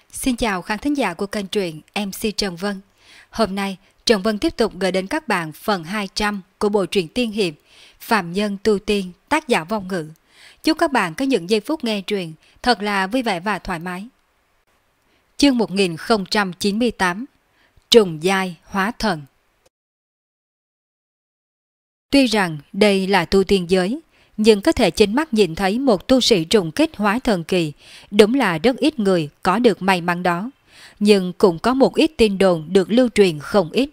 Xin chào khán thính giả của kênh truyện MC Trần Vân. Hôm nay, Trần Vân tiếp tục gửi đến các bạn phần 200 của bộ truyện tiên hiệp Phạm Nhân Tu Tiên, tác giả Vong Ngữ. Chúc các bạn có những giây phút nghe truyện thật là vui vẻ và thoải mái. Chương 1098 Trùng giai hóa thần. Tuy rằng đây là tu tiên giới, nhưng có thể chính mắt nhìn thấy một tu sĩ trùng kích hóa thần kỳ, đúng là rất ít người có được may mắn đó. Nhưng cũng có một ít tin đồn được lưu truyền không ít.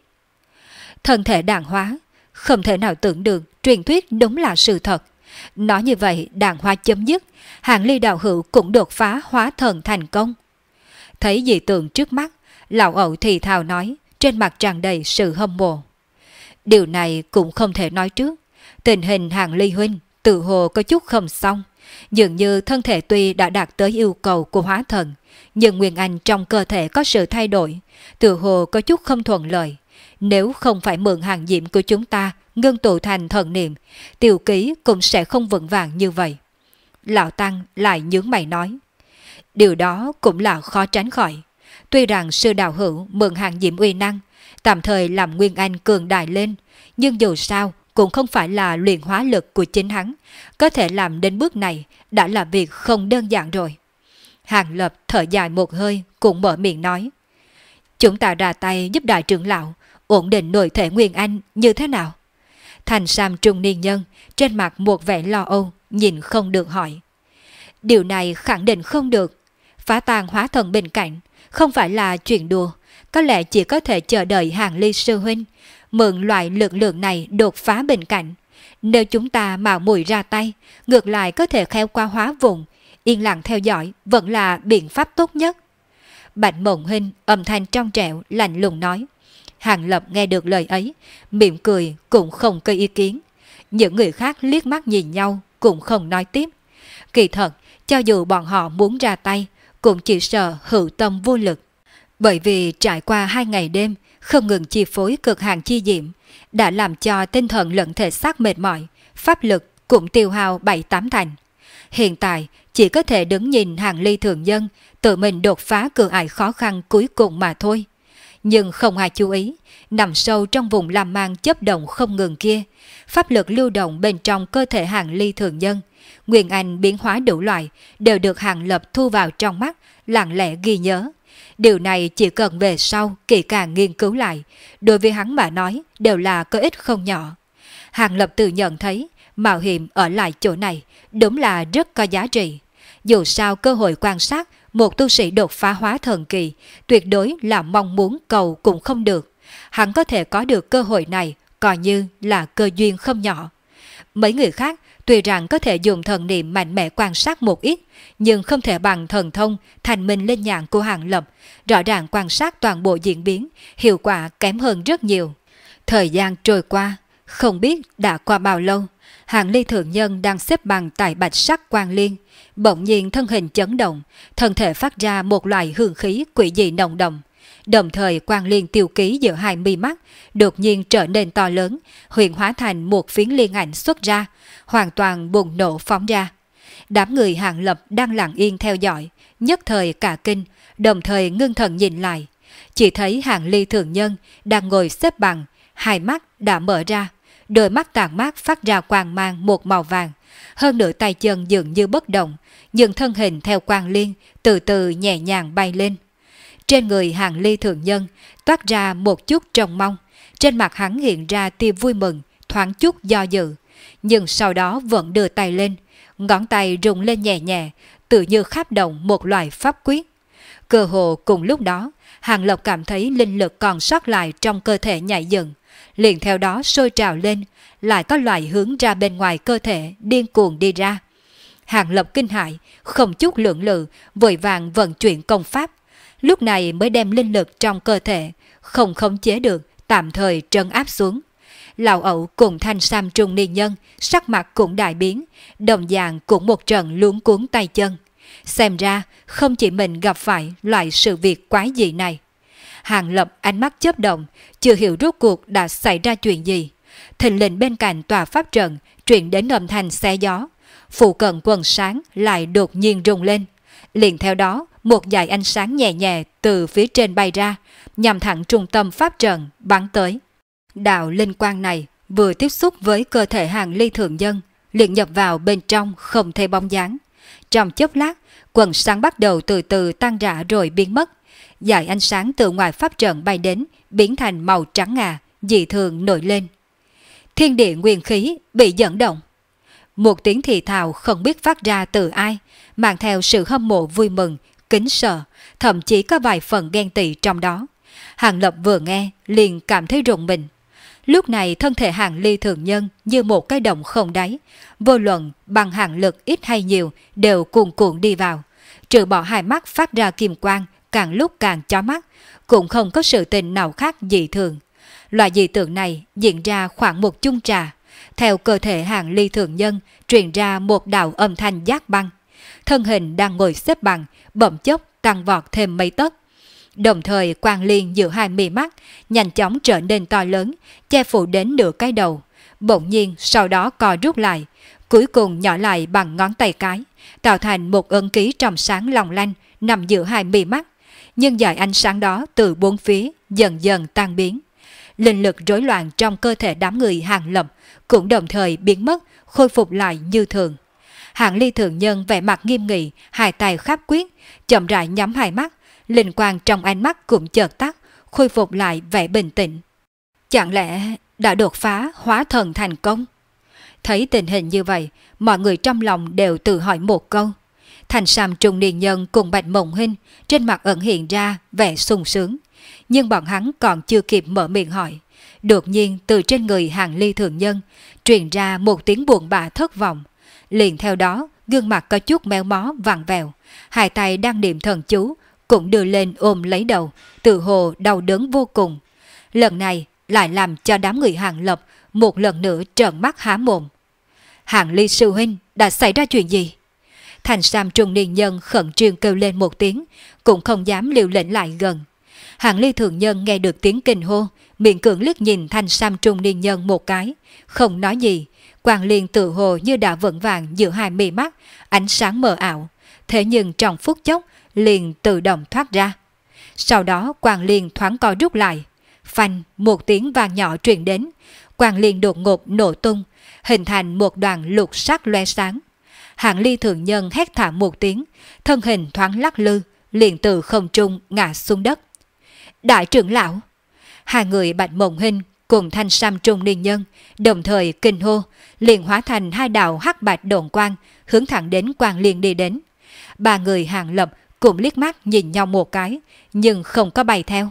Thân thể đàng hóa, không thể nào tưởng được truyền thuyết đúng là sự thật. Nói như vậy đàng hóa chấm dứt, Hàn Ly đạo hữu cũng đột phá hóa thần thành công. Thấy dị tượng trước mắt, lão ẩu thì thào nói, trên mặt tràn đầy sự hâm mộ. Điều này cũng không thể nói trước. Tình hình Hàn Ly huynh tự hồ có chút không xong. Dường như thân thể tuy đã đạt tới yêu cầu của hóa thần, nhưng nguyên anh trong cơ thể có sự thay đổi, tự hồ có chút không thuận lợi. Nếu không phải mượn hàng diệm của chúng ta ngưng tụ thành thần niệm, tiểu ký cũng sẽ không vững vàng như vậy. Lão Tăng lại nhướng mày nói. Điều đó cũng là khó tránh khỏi. Tuy rằng sư đạo hữu mượn hàng diệm uy năng, tạm thời làm nguyên anh cường đại lên, nhưng dù sao cũng không phải là luyện hóa lực của chính hắn. Có thể làm đến bước này đã là việc không đơn giản rồi. Hàng Lập thở dài một hơi cũng mở miệng nói. Chúng ta ra tay giúp đại trưởng lão ổn định nội thể nguyên anh như thế nào? Thành sam trung niên nhân trên mặt một vẻ lo âu, nhìn không được hỏi. Điều này khẳng định không được. Phá tan hóa thần bên cạnh không phải là chuyện đùa. Có lẽ chỉ có thể chờ đợi Hàn Ly sư huynh mượn loại lực lượng này đột phá bên cạnh. Nếu chúng ta mạo muội ra tay, ngược lại có thể khéo qua hóa vùng, yên lặng theo dõi vẫn là biện pháp tốt nhất. Bạch Mộng Hinh âm thanh trong trẻo lạnh lùng nói. Hàng Lập nghe được lời ấy, mỉm cười cũng không có ý kiến. Những người khác liếc mắt nhìn nhau cũng không nói tiếp. Kỳ thật, cho dù bọn họ muốn ra tay, cũng chỉ sợ hữu tâm vô lực. Bởi vì trải qua 2 ngày đêm, không ngừng chi phối cực hạn chi diệm, đã làm cho tinh thần lẫn thể xác mệt mỏi, pháp lực cũng tiêu hao 7-8 thành. Hiện tại chỉ có thể đứng nhìn Hàn Ly thường dân tự mình đột phá cửa ải khó khăn cuối cùng mà thôi. Nhưng không ai chú ý, nằm sâu trong vùng lam mang chớp động không ngừng kia, pháp lực lưu động bên trong cơ thể Hàn Ly thường dân, nguyên anh biến hóa đủ loại đều được Hàn Lập thu vào trong mắt, lặng lẽ ghi nhớ. Điều này chỉ cần về sau kỹ càng nghiên cứu lại, đối với hắn mà nói đều là có ích không nhỏ. Hàn Lập tự nhận thấy mạo hiểm ở lại chỗ này đúng là rất có giá trị. Dù sao cơ hội quan sát một tu sĩ đột phá hóa thần kỳ tuyệt đối là mong muốn cầu cũng không được. Hắn có thể có được cơ hội này coi như là cơ duyên không nhỏ. Mấy người khác tuy rằng có thể dùng thần niệm mạnh mẽ quan sát một ít, nhưng không thể bằng thần thông thành minh lên nhãn của Hàn Lập, rõ ràng quan sát toàn bộ diễn biến, hiệu quả kém hơn rất nhiều. Thời gian trôi qua, không biết đã qua bao lâu, Hàn Ly thượng nhân đang xếp bằng tại bạch sắc quang liên, bỗng nhiên thân hình chấn động, thân thể phát ra một loại hương khí quỷ dị nồng đậm. Đồng thời quang liên tiêu ký giữa hai mi mắt đột nhiên trở nên to lớn, huyền hóa thành một phiến liên ảnh xuất ra, hoàn toàn bùng nổ phóng ra. Đám người Hàn Lập đang lặng yên theo dõi, nhất thời cả kinh, đồng thời ngưng thần nhìn lại. Chỉ thấy Hàn Ly thường nhân đang ngồi xếp bằng, hai mắt đã mở ra, đôi mắt tàn mát phát ra quang mang một màu vàng. Hơn nửa tay chân dường như bất động, nhưng thân hình theo quang liên từ từ nhẹ nhàng bay lên. Trên người Hàn Ly thường nhân toát ra một chút trông mong, trên mặt hắn hiện ra tia vui mừng, thoáng chút do dự, nhưng sau đó vẫn đưa tay lên, ngón tay rung lên nhẹ nhẹ, tự như kháp động một loại pháp quyết. Cơ hồ cùng lúc đó, Hàn Lập cảm thấy linh lực còn sót lại trong cơ thể nhảy dựng, liền theo đó sôi trào lên, lại có loại hướng ra bên ngoài cơ thể điên cuồng đi ra. Hàn Lập kinh hãi, không chút lưỡng lự, vội vàng vận chuyển công pháp, lúc này mới đem linh lực trong cơ thể không khống chế được tạm thời trấn áp xuống. Lão ẩu cùng thanh sam trung niên nhân sắc mặt cũng đại biến, đồng dạng cũng một trận luống cuống tay chân. Xem ra không chỉ mình gặp phải loại sự việc quái dị này. Hàn Lập ánh mắt chớp động, chưa hiểu rốt cuộc đã xảy ra chuyện gì. Thình lình bên cạnh tòa pháp trận truyền đến âm thanh xé gió, phụ cận quần sáng lại đột nhiên rung lên. Liền theo đó, một dải ánh sáng nhẹ nhẹ từ phía trên bay ra, nhằm thẳng trung tâm pháp trận bắn tới. Đạo linh quang này vừa tiếp xúc với cơ thể Hàng Ly thường dân, liền nhập vào bên trong không thấy bóng dáng. Trong chốc lát, quần sáng bắt đầu từ từ tan rã rồi biến mất. Dải ánh sáng từ ngoài pháp trận bay đến, biến thành màu trắng ngà, dị thường nổi lên. Thiên địa nguyên khí bị dẫn động. Một tiếng thì thào không biết phát ra từ ai, mang theo sự hâm mộ vui mừng, kính sợ, thậm chí có vài phần ghen tị trong đó. Hàng Lập vừa nghe, liền cảm thấy rùng mình. Lúc này thân thể Hàng Ly thường nhân như một cái động không đáy, vô luận bằng hàng lực ít hay nhiều đều cuồn cuộn đi vào, trừ bỏ hai mắt phát ra kim quang càng lúc càng chói mắt, cũng không có sự tình nào khác dị thường. Loại dị tượng này diễn ra khoảng một chung trà, theo cơ thể Hàng Ly thường nhân truyền ra một đạo âm thanh giác băng. Thân hình đang ngồi xếp bằng, bỗng chốc tăng vọt thêm mấy tấc. Đồng thời quang liên giữa hai mí mắt nhanh chóng trở nên to lớn, che phủ đến nửa cái đầu. Bỗng nhiên sau đó co rút lại, cuối cùng nhỏ lại bằng ngón tay cái, tạo thành một ấn ký trong sáng long lanh nằm giữa hai mí mắt. Nhưng dải ánh sáng đó từ bốn phía dần dần tan biến. Linh lực rối loạn trong cơ thể đám người Hàng Lập cũng đồng thời biến mất, khôi phục lại như thường. Hàng Ly thường nhân vẻ mặt nghiêm nghị, hai tay khắp quyết, chậm rãi nhắm hai mắt, linh quang trong ánh mắt cũng chợt tắt, khôi phục lại vẻ bình tĩnh. Chẳng lẽ đã đột phá hóa thần thành công? Thấy tình hình như vậy, mọi người trong lòng đều tự hỏi một câu. Thành Sam trung niên nhân cùng Bạch Mộng Hinh trên mặt ẩn hiện ra vẻ sung sướng, nhưng bọn hắn còn chưa kịp mở miệng hỏi, đột nhiên từ trên người Hàng Ly thường nhân truyền ra một tiếng buồn bã thất vọng. Liền theo đó, gương mặt có chút méo mó vặn vẹo, hai tay đang niệm thần chú cũng đưa lên ôm lấy đầu, tự hồ đau đớn vô cùng. Lần này lại làm cho đám người Hàng Lập một lần nữa trợn mắt há mồm. Hàng Ly sư huynh, đã xảy ra chuyện gì? Thành Sam trung niên nhân khẩn trương kêu lên một tiếng, cũng không dám liều lĩnh lại gần. Hàng Ly thường nhân nghe được tiếng kinh hô, miệng cưỡng liếc nhìn Thành Sam trung niên nhân một cái, không nói gì. Quang liên tự hồ như đã vững vàng giữa hai mí mắt, ánh sáng mờ ảo, thế nhưng trong phút chốc liền tự động thoát ra. Sau đó quang liên thoáng co rút lại, phanh một tiếng vang nhỏ truyền đến, quang liên đột ngột nổ tung, hình thành một đoàn lục sắc loe sáng. Hàng Ly thường nhân hét thảm một tiếng, thân hình thoáng lắc lư, liền từ không trung ngã xuống đất. Đại trưởng lão! Hai người Bạch Mộng Hinh cùng Thanh Sam trung niên nhân đồng thời kinh hô, liền hóa thành hai đạo hắc bạch độn quang hướng thẳng đến quang liên đi đến. Ba người Hàng Lập cũng liếc mắt nhìn nhau một cái, nhưng không có bay theo.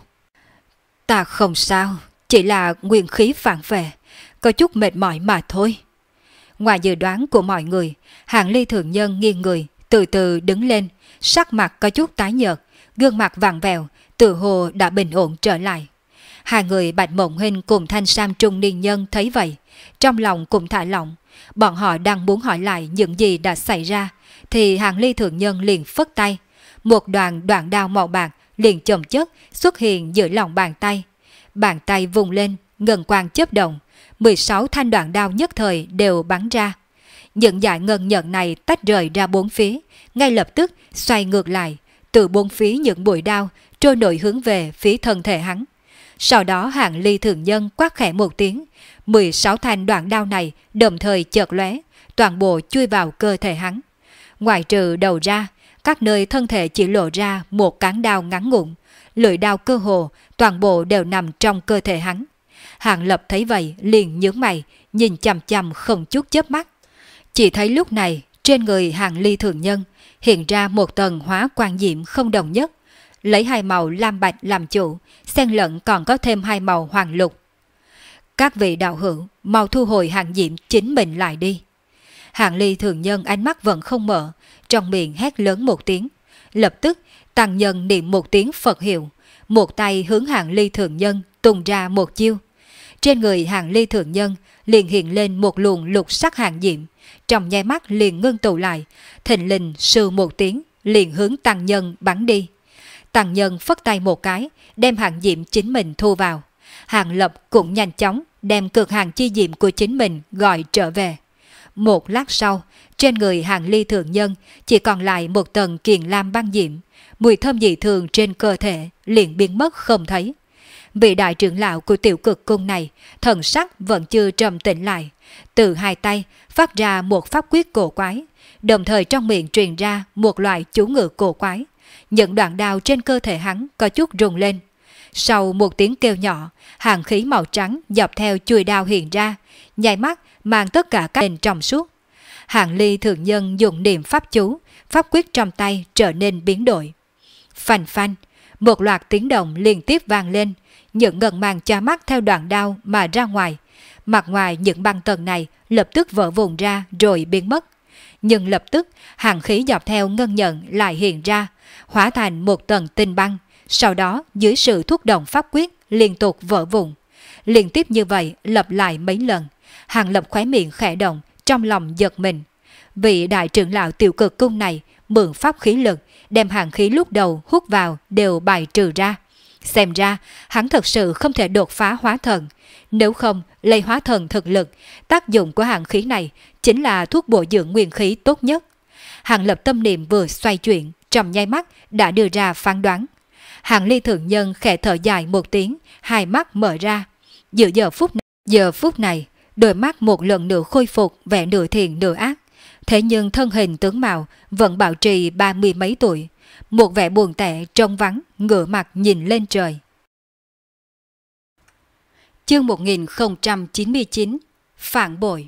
Ta không sao, chỉ là nguyên khí phản vệ, có chút mệt mỏi mà thôi. Ngoài dự đoán của mọi người, Hàng Ly thường nhân nghiêng người, từ từ đứng lên, sắc mặt có chút tái nhợt, gương mặt vặn vẹo, tự hồ đã bình ổn trở lại. Hai người Bạch Mộng Hinh cùng Thanh Sam trung niên nhân thấy vậy, trong lòng cũng thả lỏng. Bọn họ đang muốn hỏi lại những gì đã xảy ra, thì Hàng Ly thường nhân liền phất tay. Một đoạn đao màu bạc liền chồng chất xuất hiện giữa lòng bàn tay. Bàn tay vùng lên, ngân quang chớp động, 16 thanh đoạn đao nhất thời đều bắn ra. Những dải ngân nhận này tách rời ra bốn phía, ngay lập tức xoay ngược lại, từ bốn phía những bụi đao trôi nổi hướng về phía thân thể hắn. Sau đó Hàng Ly thường nhân quát khẽ một tiếng, 16 thanh đoạn đao này đồng thời chợt lóe, toàn bộ chui vào cơ thể hắn. Ngoài trừ đầu ra, các nơi thân thể chỉ lộ ra một cán đao ngắn ngủn, lưỡi đao cơ hồ toàn bộ đều nằm trong cơ thể hắn. Hàng Lập thấy vậy liền nhướng mày, nhìn chằm chằm không chút chớp mắt. Chỉ thấy lúc này trên người Hàng Ly thường nhân hiện ra một tầng hóa quang diệm không đồng nhất, lấy hai màu lam bạch làm chủ, xen lẫn còn có thêm hai màu hoàng lục. Các vị đạo hữu mau thu hồi hàng diệm chính mình lại đi. Hàng Ly thường nhân ánh mắt vẫn không mở, trong miệng hét lớn một tiếng. Lập tức tăng nhân niệm một tiếng Phật hiệu, một tay hướng Hàng Ly thường nhân tung ra một chiêu. Trên người Hàng Ly thường nhân liền hiện lên một luồng lục sắc hàng diệm, trong nháy mắt liền ngưng tụ lại, thình lình sư một tiếng liền hướng tăng nhân bắn đi. Tăng nhân phất tay một cái, đem hàng diệm chính mình thu vào. Hàng Lập cũng nhanh chóng đem cực hàng chi diệm của chính mình gọi trở về. Một lát sau, trên người Hàng Ly thượng nhân chỉ còn lại một tầng kiền lam băng diễm, mùi thơm dị thường trên cơ thể liền biến mất không thấy. Vị đại trưởng lão của Tiểu Cực Cung này, thần sắc vẫn chưa trầm tĩnh lại, từ hai tay phát ra một pháp quyết cổ quái, đồng thời trong miệng truyền ra một loại chú ngữ cổ quái. Những đoạn đao trên cơ thể hắn có chút rung lên. Sau một tiếng kêu nhỏ, hàng khí màu trắng dọc theo chuôi đao hiện ra, nháy mắt mang tất cả các nền trong suốt. Hàng Ly thượng nhân dùng niệm pháp chú, pháp quyết trong tay trở nên biến đổi. Phanh phanh, một loạt tiếng động liên tiếp vang lên, những ngân mang chói mắt theo đoạn đao mà ra ngoài. Mặt ngoài những băng tầng này lập tức vỡ vụn ra rồi biến mất. Nhưng lập tức hàng khí dọc theo ngân nhận lại hiện ra, hóa thành một tầng tinh băng. Sau đó dưới sự thúc động pháp quyết liên tục vỡ vụn. Liên tiếp như vậy lặp lại mấy lần. Hàng Lập khóe miệng khẽ động, trong lòng giật mình. Vị đại trưởng lão Tiểu Cực Cung này mượn pháp khí lực, đem hàng khí lúc đầu hút vào đều bài trừ ra. Xem ra hắn thật sự không thể đột phá hóa thần. Nếu không lấy hóa thần thực lực, tác dụng của hàng khí này chính là thuốc bổ dưỡng nguyên khí tốt nhất. Hàng Lập tâm niệm vừa xoay chuyển, trong nháy mắt đã đưa ra phán đoán. Hàng Ly thượng nhân khẽ thở dài một tiếng, hai mắt mở ra. Giữa giờ phút này, đôi mắt một lần nữa khôi phục vẻ nửa thiện nửa ác. Thế nhưng thân hình tướng mạo vẫn bảo trì 30 mấy tuổi, một vẻ buồn tẻ trông vắng, ngửa mặt nhìn lên trời. Chương 1099 Phản bội.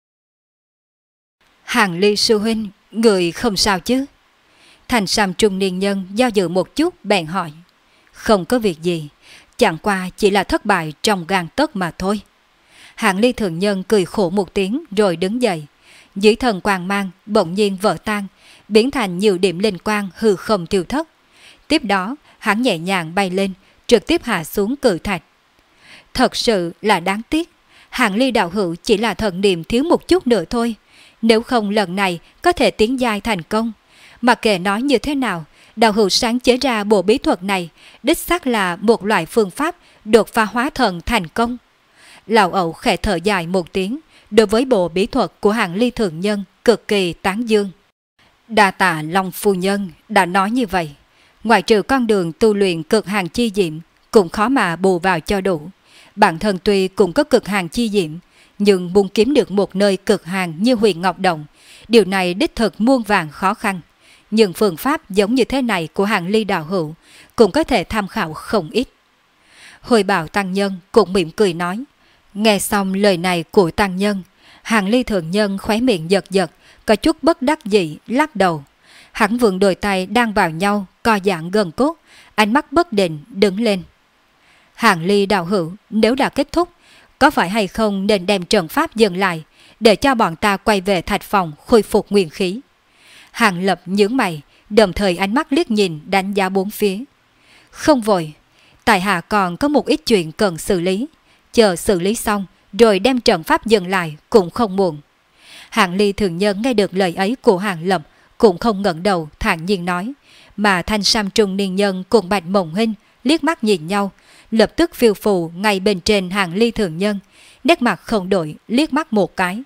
Hàng Ly sư huynh, người không sao chứ? Thành Sam trung niên nhân do dự một chút bèn hỏi. Không có việc gì, chẳng qua chỉ là thất bại trong gang tấc mà thôi. Hàng Ly thượng nhân cười khổ một tiếng rồi đứng dậy. Dưới thần quang mang bỗng nhiên vỡ tan, biến thành nhiều điểm linh quang hư không tiêu thất. Tiếp đó hắn nhẹ nhàng bay lên, trực tiếp hạ xuống cự thạch. Thật sự là đáng tiếc, Hàng Ly đạo hữu chỉ là thần niệm thiếu một chút nữa thôi. Nếu không lần này có thể tiến giai thành công. Mặc kệ nói như thế nào, đạo hữu sáng chế ra bộ bí thuật này đích xác là một loại phương pháp đột phá hóa thần thành công. Lão ẩu khẽ thở dài một tiếng, đối với bộ bí thuật của Hàng Ly thượng nhân cực kỳ tán dương. Đa tạ Long phu nhân đã nói như vậy, ngoại trừ con đường tu luyện cực hàng chi diệm cũng khó mà bù vào cho đủ. Bản thân tuy cũng có cực hàng chi diệm, nhưng muốn kiếm được một nơi cực hàng như Huyền Ngọc Động, điều này đích thực muôn vàn khó khăn. Nhưng phương pháp giống như thế này của Hàng Ly đạo hữu cũng có thể tham khảo không ít. Hồi bảo tăng nhân cũng mỉm cười nói. Nghe xong lời này của tăng nhân, Hàng Ly thượng nhân khóe miệng giật giật, có chút bất đắc dĩ lắc đầu. Hắn vươn đôi tay đang vào nhau, co giãn gần cốt, ánh mắt bất định đứng lên. Hàng Ly đạo hữu, nếu đã kết thúc, có phải hay không nên đem trận pháp dừng lại, để cho bọn ta quay về thạch phòng khôi phục nguyên khí? Hàng Lập nhướng mày, đồng thời ánh mắt liếc nhìn đánh giá bốn phía. Không vội, tại hạ còn có một ít chuyện cần xử lý. Chờ xử lý xong, rồi đem trận pháp dừng lại cũng không muộn. Hàng Ly thường nhân nghe được lời ấy của Hàng Lập, cũng không ngẩng đầu thản nhiên nói, mà Thanh Sam trung niên nhân cùng Bạch Mộng Hinh liếc mắt nhìn nhau, lập tức phiêu phù ngay bên trên Hàng Ly thường nhân, nét mặt không đổi liếc mắt một cái.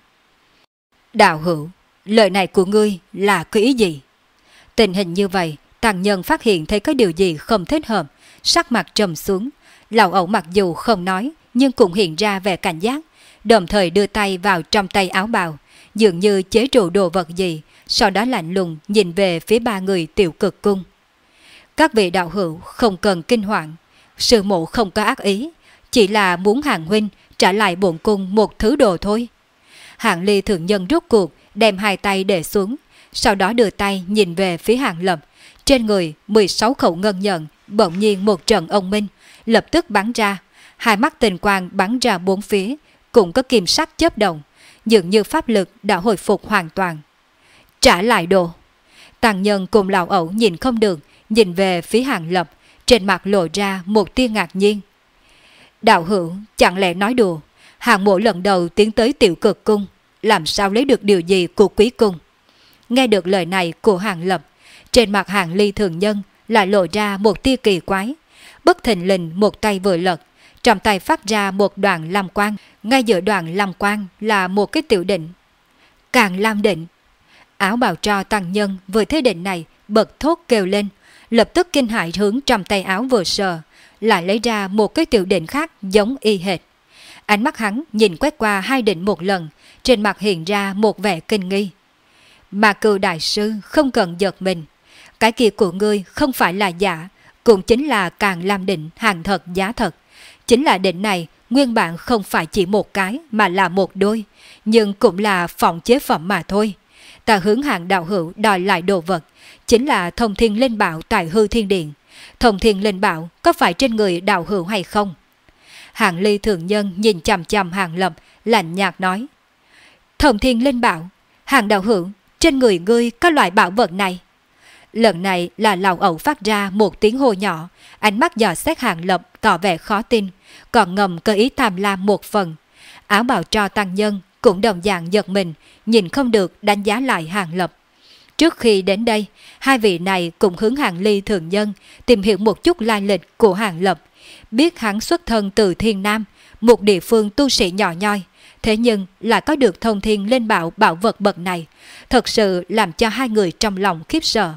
Đạo hữu, lời này của ngươi là cái ý gì? Tình hình như vậy, tăng nhân phát hiện thấy có điều gì không thích hợp, sắc mặt trầm xuống. Lão ẩu mặc dù không nói, nhưng cũng hiện ra vẻ cảnh giác, đồng thời đưa tay vào trong tay áo bào, dường như chế trụ đồ vật gì, sau đó lạnh lùng nhìn về phía ba người Tiểu Cực Cung. Các vị đạo hữu không cần kinh hoàng, sư mộ không có ác ý, chỉ là muốn Hàng huynh trả lại bổn cung một thứ đồ thôi. Hàng Ly thượng nhân rút cuộc đem hai tay để xuống, sau đó đưa tay nhìn về phía Hàng Lập. Trên người 16 khẩu ngân nhận bỗng nhiên một trận ông minh lập tức bắn ra, hai mắt tình quang bắn ra bốn phía, cũng có kim sắc chớp động, dường như pháp lực đã hồi phục hoàn toàn. Trả lại đồ. Tăng nhân cùng lão ẩu nhìn không được, nhìn về phía Hàng Lập, trên mặt lộ ra một tia ngạc nhiên. Đạo hữu chẳng lẽ nói đùa? Hàng mộ lần đầu tiến tới Tiểu Cực Cung, làm sao lấy được điều gì của quý cung? Nghe được lời này của Hàng Lập, trên mặt Hàng Ly thường nhân lại lộ ra một tia kỳ quái. Bất thình lình một tay vừa lật, trong tay phát ra một đoàn lam quang, ngay giữa đoàn lam quang là một cái tiểu định. Càng Lam Định. Áo bào tro tăng nhân vừa thấy định này bật thốt kêu lên, lập tức kinh hãi hướng trong tay áo vừa sờ, lại lấy ra một cái tiểu định khác giống y hệt. Ánh mắt hắn nhìn quét qua hai định một lần, trên mặt hiện ra một vẻ kinh nghi. Mà Cừu đại sư không cần giật mình, cái kia của ngươi không phải là giả, cũng chính là Càng Lam Định hàng thật giá thật. Chính là định này nguyên bản không phải chỉ một cái mà là một đôi, nhưng cũng là phỏng chế phẩm mà thôi. Ta hướng Hàng đạo hữu đòi lại đồ vật, chính là Thông Thiên Linh Bảo tại Hư Thiên Điện. Thông Thiên Linh Bảo có phải trên người đạo hữu hay không? Hàng Ly thượng nhân nhìn chằm chằm Hàng Lập, lạnh nhạt nói. Thông Thiên Linh Bảo, Hàng đạo hữu, trên người ngươi có loại bảo vật này. Lần này là Lão Ẩu phát ra một tiếng hô nhỏ, ánh mắt dò xét Hàng Lập tỏ vẻ khó tin, còn ngầm cơ ý tham lam một phần. Áo bào tro tăng nhân cũng đồng dạng giật mình, nhìn không được đánh giá lại Hàng Lập. Trước khi đến đây, hai vị này cũng hướng Hàng Ly thường nhân tìm hiểu một chút lai lịch của Hàng Lập, biết hắn xuất thân từ Thiên Nam, một địa phương tu sĩ nhỏ nhoi, thế nhưng lại có được Thông Thiên Linh Bảo bảo vật bậc này, thật sự làm cho hai người trong lòng khiếp sợ.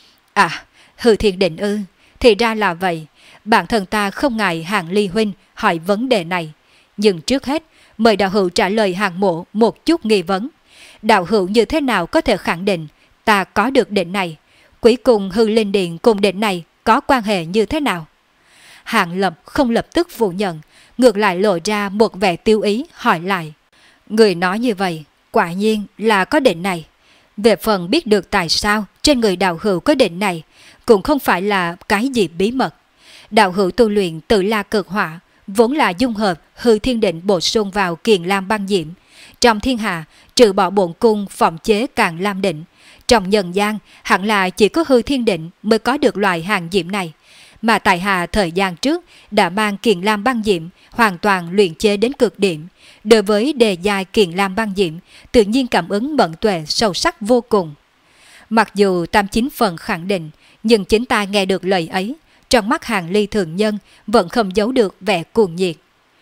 À, Hư Thiên Định ư, thì ra là vậy, bản thân ta không ngại Hàng Ly huynh hỏi vấn đề này, nhưng trước hết mời đạo hữu trả lời Hàng mộ một chút nghi vấn. Đạo hữu như thế nào có thể khẳng định ta có được định này? Cuối cùng Hư Linh Điện cùng định này có quan hệ như thế nào? Hàng Lập không lập tức phủ nhận, ngược lại lộ ra một vẻ tiêu ý hỏi lại. Người nói như vậy, quả nhiên là có định này. Về phần biết được tại sao trên người đạo hữu có định này, cũng không phải là cái gì bí mật. Đạo hữu tu luyện Tự La Cực Hỏa, vốn là dung hợp Hư Thiên Định bổ sung vào Kiền Lam băng diễm. Trong thiên hạ, trừ bỏ bổn cung phòng chế Càng Lam Định, trong nhân gian hẳn là chỉ có Hư Thiên Định mới có được loại hàng diễm này. Mà tại hạ thời gian trước đã mang Kiền Lam băng diễm hoàn toàn luyện chế đến cực điểm. Đối với đề dài Kiền Lam băng diễm, tự nhiên cảm ứng mẫn tuệ sâu sắc vô cùng. Mặc dù 89 phần khẳng định, nhưng chính ta nghe được lời ấy, trong mắt Hàng Ly thường nhân vẫn không giấu được vẻ cuồng nhiệt.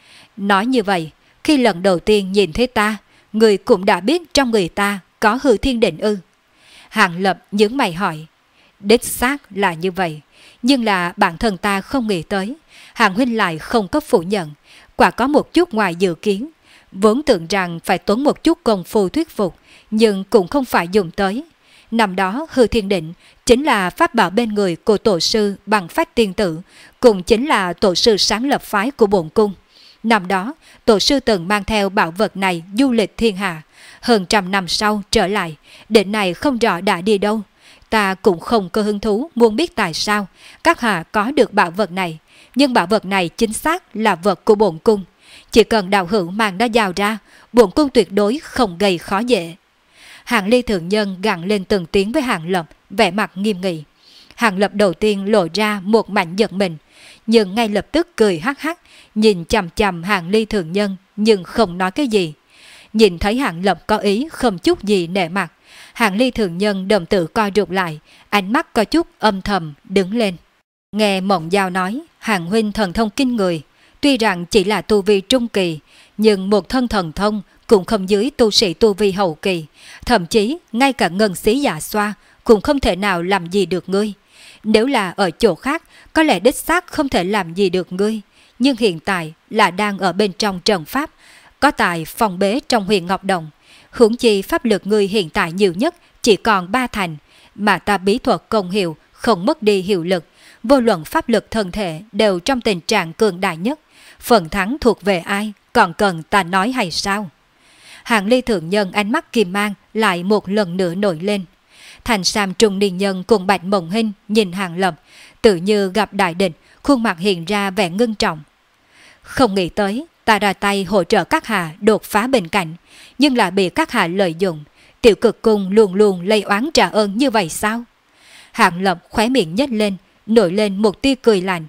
Nói như vậy, khi lần đầu tiên nhìn thấy ta, người cũng đã biết trong người ta có Hư Thiên Định ư? Hàng Lập nhướng mày hỏi. Đích xác là như vậy, nhưng là bản thân ta không nghĩ tới, Hàng huynh lại không có phủ nhận, quả có một chút ngoài dự kiến. Vốn tưởng rằng phải tốn một chút công phu thuyết phục, nhưng cũng không phải dùng tới. Năm đó Hư Thiên Định chính là pháp bảo bên người của tổ sư Bằng Phách Tiên Tử, cũng chính là tổ sư sáng lập phái của bổn cung. Năm đó, tổ sư từng mang theo bảo vật này du lịch thiên hạ. Hơn trăm năm sau trở lại, định này không rõ đã đi đâu. Ta cũng không có hứng thú muốn biết tại sao các hạ có được bảo vật này. Nhưng bảo vật này chính xác là vật của bổn cung. Chỉ cần đạo hữu mang nó giao ra, bổn cung tuyệt đối không gây khó dễ. Hàng Ly thượng nhân gằn lên từng tiếng với Hàng Lập, vẻ mặt nghiêm nghị. Hàng Lập đầu tiên lộ ra một mảnh giật mình, nhưng ngay lập tức cười hắc hắc, nhìn chằm chằm Hàng Ly thượng nhân nhưng không nói cái gì. Nhìn thấy Hàng Lập có ý không chút gì nể mặt, Hàng Ly thượng nhân đồng tử coi rụt lại, ánh mắt có chút âm thầm đứng lên. Nghe Mộng Giao nói, Hàng huynh thần thông kinh người, tuy rằng chỉ là tu vi trung kỳ, nhưng một thân thần thông cũng không dưới tu sĩ tu vi hậu kỳ, thậm chí ngay cả ngân sĩ Dạ Xoa cũng không thể nào làm gì được ngươi. Nếu là ở chỗ khác, có lẽ đích xác không thể làm gì được ngươi, nhưng hiện tại là đang ở bên trong trận pháp, có tài phòng bế trong Huyền Ngọc Đồng. Huống chi pháp lực ngươi hiện tại nhiều nhất chỉ còn 3 thành, mà ta bí thuật công hiệu không mất đi hiệu lực, vô luận pháp lực thân thể đều trong tình trạng cường đại nhất. Phần thắng thuộc về ai, còn cần ta nói hay sao? Hàng Ly thượng nhân ánh mắt kim mang lại một lần nữa nổi lên. Thành Sam trung niên nhân cùng Bạch Mộng Hinh nhìn Hàng Lập, tự như gặp đại địch, khuôn mặt hiện ra vẻ ngưng trọng. Không nghĩ tới, ta ra tay hỗ trợ các hạ đột phá bên cạnh, nhưng lại bị các hạ lợi dụng. Tiểu Cực Cung luôn luôn lây oán trả ơn như vậy sao? Hàng Lập khóe miệng nhếch lên, nổi lên một tia cười lạnh.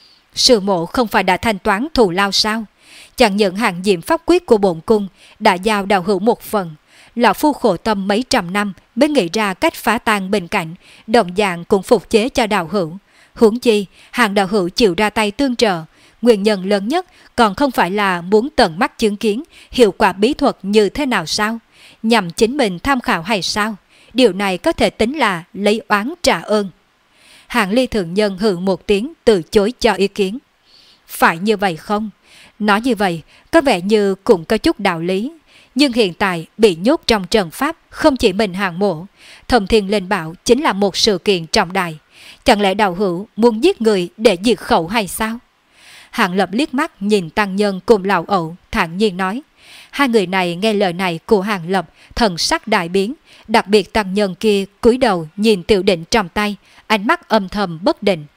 Sư mộ không phải đã thanh toán thù lao sao? Chẳng những hàng diệm pháp quyết của bổn cung đã giao đạo hữu một phần, lão phu khổ tâm mấy trăm năm mới nghĩ ra cách phá tan bên cạnh, đồng dạng cũng phục chế cho đạo hữu. Huống chi, hàng đạo hữu chịu ra tay tương trợ, nguyên nhân lớn nhất còn không phải là muốn tận mắt chứng kiến hiệu quả bí thuật như thế nào sao? nhằm chính mình tham khảo hay sao? Điều này có thể tính là lấy oán trả ơn. Hạng Ly thượng nhân hừ một tiếng từ chối cho ý kiến. Phải như vậy không? Nói như vậy có vẻ như cũng có chút đạo lý. Nhưng hiện tại bị nhốt trong trận pháp không chỉ mình Hàng Mộ. Thông Thiên Linh Bảo chính là một sự kiện trọng đại. Chẳng lẽ đạo hữu muốn giết người để diệt khẩu hay sao? Hàng Lập liếc mắt nhìn tăng nhân cùng lão ẩu, thản nhiên nói. Hai người này nghe lời này của Hàng Lập, thần sắc đại biến. Đặc biệt tăng nhân kia cúi đầu nhìn tiểu định trong tay, ánh mắt âm thầm bất định.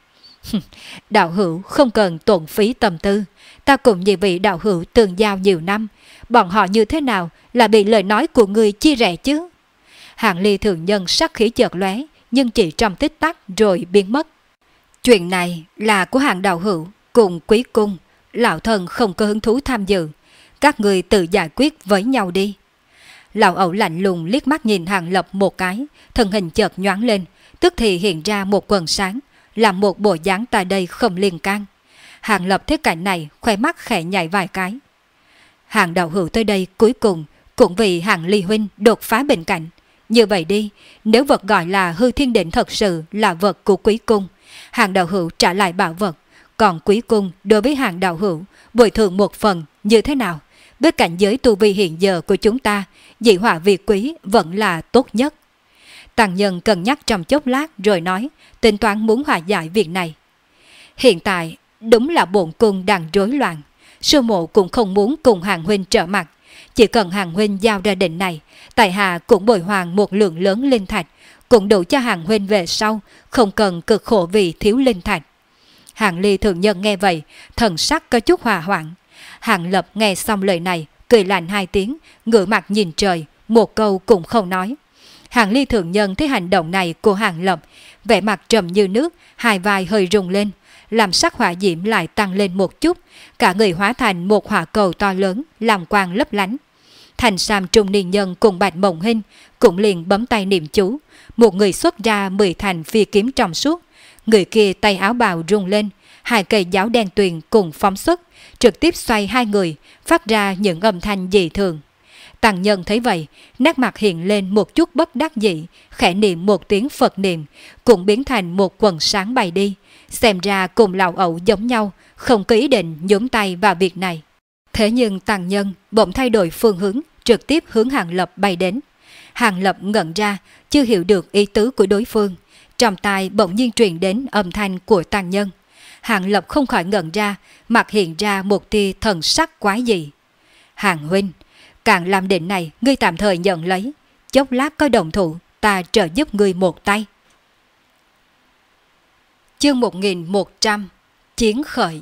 Đạo hữu không cần tổn phí tâm tư. Ta cùng nhiều vị đạo hữu tương giao nhiều năm. Bọn họ như thế nào là bị lời nói của người chia rẽ chứ? Hạng Ly thượng nhân sắc khí chợt lóe, nhưng chỉ trong tích tắc rồi biến mất. Chuyện này là của Hạng đạo hữu cùng Quý cung, lão thần không có hứng thú tham dự. Các người tự giải quyết với nhau đi. Lão ẩu lạnh lùng liếc mắt nhìn Hàng Lập một cái, thân hình chợt nhoáng lên, tức thì hiện ra một quần sáng, làm một bộ dáng tại đây không liên can. Hàng Lập thấy cảnh này, khóe mắt khẽ nhảy vài cái. Hàng đạo hữu tới đây cuối cùng cũng vì Hàng Ly huynh đột phá bên cạnh. Như vậy đi, nếu vật gọi là hư thiên định thật sự là vật của Quý cung, Hàng đạo hữu trả lại bảo vật, còn Quý cung đối với Hàng đạo hữu bồi thường một phần, như thế nào? Với cảnh giới tu vi hiện giờ của chúng ta, dị hỏa vì quý vẫn là tốt nhất. Tăng nhân cân nhắc trong chốc lát rồi nói, tính toán muốn hòa giải việc này. Hiện tại đúng là bổn cung đang rối loạn, sư mộ cũng không muốn cùng Hàng huynh trở mặt. Chỉ cần Hàng huynh giao ra định này, tại hạ cũng bồi hoàn một lượng lớn linh thạch, cũng đủ cho Hàng huynh về sau, không cần cực khổ vì thiếu linh thạch. Hạng Ly thượng nhân nghe vậy, thần sắc có chút hòa hoãn. Hàng Lập nghe xong lời này, cười lạnh hai tiếng, ngửa mặt nhìn trời, một câu cũng không nói. Hạng Ly thượng nhân thấy hành động này của Hàng Lập, vẻ mặt trầm như nước, hai vai hơi rung lên, làm sắc hỏa diễm lại tăng lên một chút, cả người hóa thành một hỏa cầu to lớn, làm quang lấp lánh. Thành Sam trung niên nhân cùng Bạch Mộng Hinh cũng liền bấm tay niệm chú, một người xuất ra 10 thành phi kiếm trong suốt, người kia tay áo bào rung lên, hai cây giáo đen tuyền cùng phóng xuất, trực tiếp xoay hai người, phát ra những âm thanh dị thường. Tăng nhân thấy vậy, nét mặt hiện lên một chút bất đắc dĩ, khẽ niệm một tiếng Phật niệm, cũng biến thành một quần sáng bay đi. Xem ra cùng lão ẩu giống nhau, không có ý định nhúng tay vào việc này. Thế nhưng tăng nhân bỗng thay đổi phương hướng, trực tiếp hướng Hàng Lập bay đến. Hàng Lập ngẩn ra, chưa hiểu được ý tứ của đối phương. Trong tai bỗng nhiên truyền đến âm thanh của tăng nhân. Hàng Lập không khỏi ngẩn ra, mặt hiện ra một tia thần sắc quái dị. Hàng huynh, càng làm định này ngươi tạm thời nhận lấy, chốc lát có đồng thủ, ta trợ giúp ngươi một tay. Chương 1100 Chiến khởi.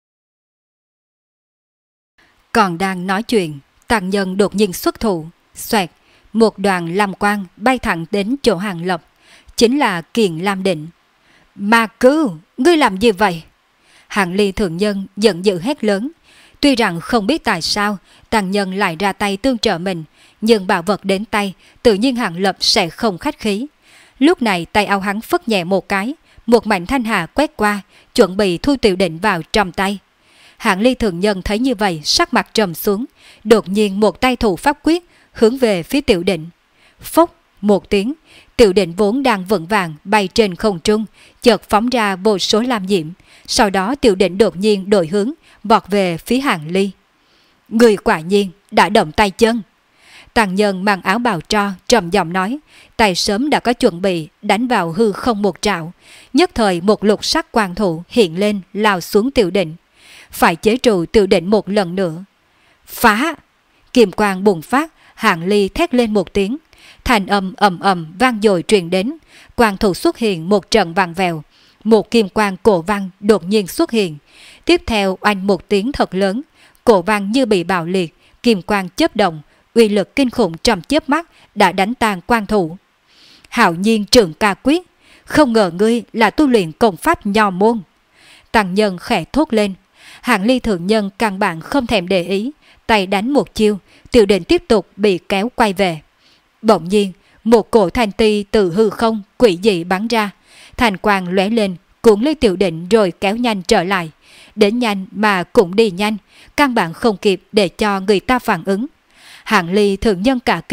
Còn đang nói chuyện, tăng nhân đột nhiên xuất thủ, xoẹt, một đoàn lam quang bay thẳng đến chỗ Hàng Lập, chính là Kiền Lam Định. Ma Cưu, ngươi làm gì vậy? Hạng Ly thượng nhân giận dữ hét lớn. Tuy rằng không biết tại sao tăng nhân lại ra tay tương trợ mình, nhưng bảo vật đến tay, tự nhiên Hàng Lập sẽ không khách khí. Lúc này tay áo hắn phất nhẹ một cái, một mảnh thanh hà quét qua, chuẩn bị thu tiểu định vào trong tay. Hạng Ly thượng nhân thấy như vậy, sắc mặt trầm xuống, đột nhiên một tay thủ pháp quyết hướng về phía tiểu định. Phốc một tiếng, tiểu định vốn đang vững vàng bay trên không trung, chợt phóng ra vô số lam diễm. Sau đó tiểu định đột nhiên đổi hướng, vọt về phía Hạng Ly. Người quả nhiên đã động tay chân. Tăng nhân mang áo bào tro trầm giọng nói, tay sớm đã có chuẩn bị đánh vào hư không một trảo. Nhất thời một lục sắc quang thủ hiện lên lao xuống tiểu định, phải chế trụ tiểu định một lần nữa. Phá! Kiềm quang bùng phát, Hạng Ly thét lên một tiếng, thành âm ầm ầm vang dội truyền đến. Quang thủ xuất hiện một trận vàng vèo, một kim quang cổ văn đột nhiên xuất hiện. Tiếp theo oanh một tiếng thật lớn, cổ văn như bị bạo liệt, kim quang chớp động, uy lực kinh khủng trong chớp mắt đã đánh tan quang thủ. Hạo nhiên trường ca quyết, không ngờ ngươi là tu luyện công pháp nho môn. Tăng nhân khẽ thốt lên. Hạng Ly thượng nhân căn bản không thèm để ý, tay đánh một chiêu, tiểu định tiếp tục bị kéo quay về. Bỗng nhiên, một cổ thanh ti từ hư không quỷ dị bắn ra, thành quang lóe lên, cuốn lấy tiểu định rồi kéo nhanh trở lại. Đến nhanh mà cũng đi nhanh, căn bản không kịp để cho người ta phản ứng. Hạng Ly thượng nhân cả kinh,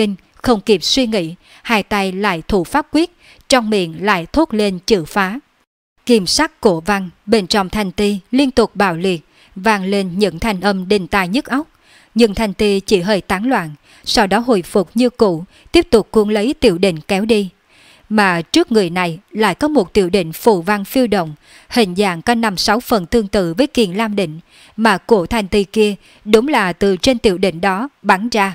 không kịp suy nghĩ, hai tay lại thủ pháp quyết, trong miệng lại thốt lên chữ phá. Kim sắc cổ văn bên trong thanh ti liên tục bạo liệt, vang lên những thanh âm đinh tai nhức óc. Nhưng thanh ti chỉ hơi tán loạn, sau đó hồi phục như cũ, tiếp tục cuốn lấy tiểu định kéo đi. Mà trước người này lại có một tiểu định phù văn phiêu động, hình dạng có 5-6 phần tương tự với Kiền Lam định, mà cổ thanh ti kia đúng là từ trên tiểu định đó bắn ra.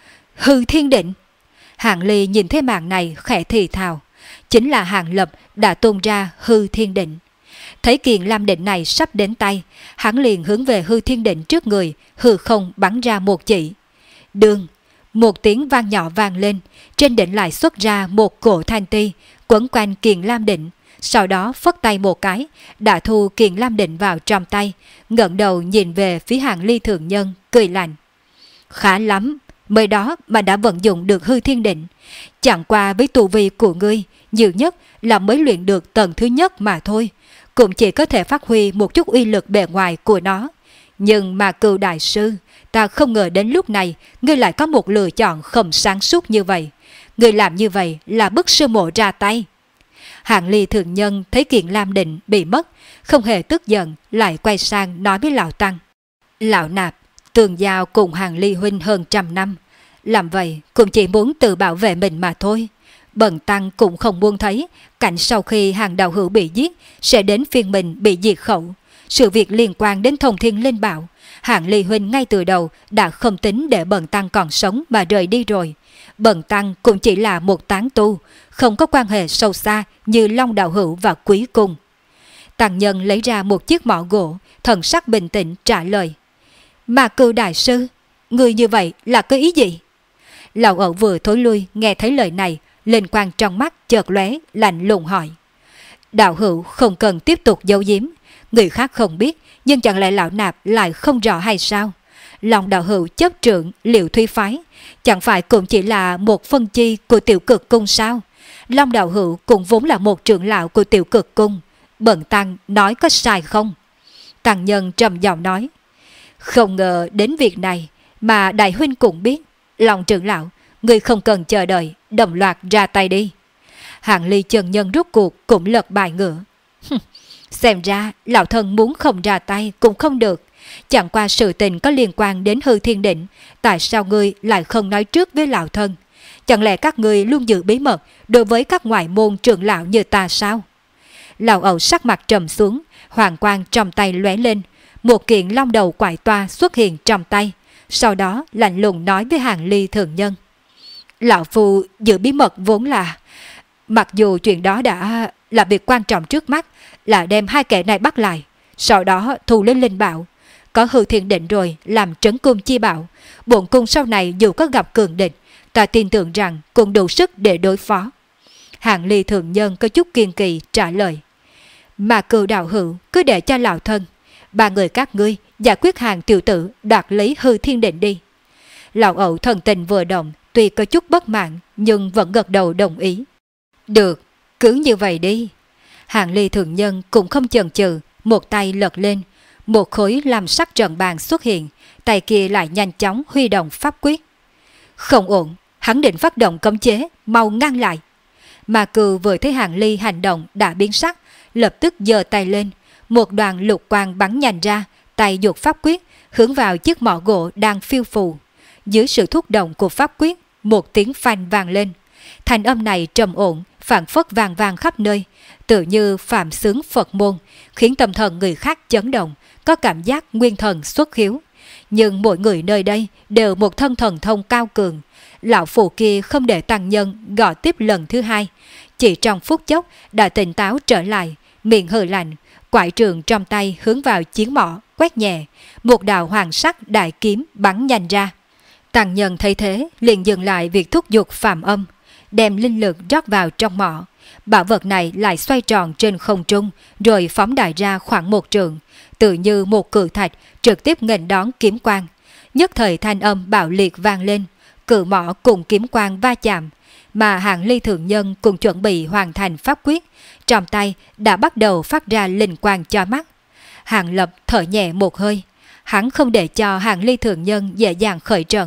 Hư thiên định! Hạng Ly nhìn thấy màn này khẽ thì thào, chính là Hạng Lập đã tung ra hư thiên định. Thấy Kiền Lam định này sắp đến tay, hắn liền hướng về hư thiên định trước người, hư không bắn ra một chỉ. Đương, một tiếng vang nhỏ vang lên, trên định lại xuất ra một cổ thanh ti, quấn quanh Kiền Lam định, sau đó phất tay một cái, đã thu Kiền Lam định vào trong tay, ngẩng đầu nhìn về phía Hạng Ly thượng nhân, cười lạnh. Khá lắm, mới đó mà đã vận dụng được hư thiên định, chẳng qua với tu vi của ngươi, nhiều nhất là mới luyện được tầng thứ nhất mà thôi, cũng chỉ có thể phát huy một chút uy lực bề ngoài của nó. Nhưng mà Cừu đại sư, ta không ngờ đến lúc này ngươi lại có một lựa chọn không sáng suốt như vậy. Ngươi làm như vậy là bức sư mộ ra tay. Hạng Ly thượng nhân thấy Kiền Lam định bị mất, không hề tức giận, lại quay sang nói với lão tăng. Lão nạp, tường giao cùng Hạng Ly huynh hơn 100 năm, làm vậy cũng chỉ muốn tự bảo vệ mình mà thôi. Bần tăng cũng không muốn thấy cảnh sau khi Hàng đạo hữu bị giết sẽ đến phiên mình bị diệt khẩu. Sự việc liên quan đến Thông Thiên Linh Bảo, Hạng Ly huynh ngay từ đầu đã không tính để bần tăng còn sống mà rời đi rồi. Bần tăng cũng chỉ là một tán tu, không có quan hệ sâu xa như Long đạo hữu và Quý cung. Tăng nhân lấy ra một chiếc mõ gỗ, thần sắc bình tĩnh trả lời. Mà Cừu đại sư, người như vậy là có ý gì? Lão ẩu vừa thối lui nghe thấy lời này, lên quang trong mắt chợt lóe, lạnh lùng hỏi. Đạo hữu không cần tiếp tục giấu giếm, người khác không biết, nhưng chẳng lẽ lão nạp lại không rõ hay sao? Long đạo hữu chấp trưởng Liệu Thúy phái, chẳng phải cũng chỉ là một phân chi của Tiểu Cực cung sao? Long đạo hữu cũng vốn là một trưởng lão của Tiểu Cực cung, bần tăng nói có sai không? Tăng nhân trầm giọng nói. Không ngờ đến việc này mà đại huynh cũng biết. Long trưởng lão, người không cần chờ đợi, đồng loạt ra tay đi. Hạng Ly chân nhân rút cuộc cũng lật bài ngựa. Xem ra lão thân muốn không ra tay cũng không được. Chẳng qua sự tình có liên quan đến hư thiên định, tại sao ngươi lại không nói trước với lão thân? Chẳng lẽ các ngươi luôn giữ bí mật đối với các ngoại môn trưởng lão như ta sao? Lão ẩu sắc mặt trầm xuống, hoàng quang trong tay lóe lên, một kiện long đầu quải toa xuất hiện trong tay, sau đó lạnh lùng nói với Hạng Ly thượng nhân. Lão phu giữ bí mật vốn là, mặc dù chuyện đó đã là việc quan trọng trước mắt, là đem hai kẻ này bắt lại, sau đó thu lên linh bảo. Có hư thiên định rồi làm trấn cung chi bảo, bổn cung sau này dù có gặp cường địch, ta tin tưởng rằng cũng đủ sức để đối phó. Hạng Ly thượng nhân có chút kiên kỳ trả lời. Mà Cừu đạo hữu cứ để cho lão thân, ba người các ngươi giải quyết Hàng tiểu tử đoạt lấy hư thiên định đi. Lão ẩu thần tình vừa động, tuy có chút bất mãn nhưng vẫn gật đầu đồng ý. Được, cứ như vậy đi. Hạng Ly thượng nhân cũng không chần chừ, một tay lật lên, một khối lam sắc trận bàn xuất hiện, tay kia lại nhanh chóng huy động pháp quyết. Không ổn, hắn định phát động cấm chế, mau ngăn lại. Mà Cừu vừa thấy Hạng Ly hành động đã biến sắc, lập tức giơ tay lên, một đoàn lục quang bắn nhanh ra, tay giục pháp quyết hướng vào chiếc mỏ gỗ đang phiêu phù. Dưới sự thúc động của pháp quyết, một tiếng phanh vang lên. Thành âm này trầm ổn, phảng phất vang vang khắp nơi, tự như phạm xướng Phật môn, khiến tâm thần người khác chấn động, có cảm giác nguyên thần xuất hiếu. Nhưng mỗi người nơi đây đều một thân thần thông cao cường. Lão phụ kia không để tăng nhân gọi tiếp lần thứ hai, chỉ trong phút chốc đã tỉnh táo trở lại, miệng hừ lạnh, quải trường trong tay hướng vào chiến mỏ quét nhẹ, một đạo hoàng sắc đại kiếm bắn nhanh ra. Tăng nhân thấy thế liền dừng lại việc thúc giục phàm âm, đem linh lực rót vào trong mỏ. Bảo vật này lại xoay tròn trên không trung, rồi phóng đại ra khoảng 1 trượng, tự như một cự thạch trực tiếp nghênh đón kiếm quang. Nhất thời thanh âm bạo liệt vang lên, cự mỏ cùng kiếm quang va chạm, mà Hạng Ly thượng nhân cùng chuẩn bị hoàn thành pháp quyết, trong tay đã bắt đầu phát ra linh quang cho mắt. Hạng Lập thở nhẹ một hơi, hắn không để cho Hạng Ly thượng nhân dễ dàng khởi trận,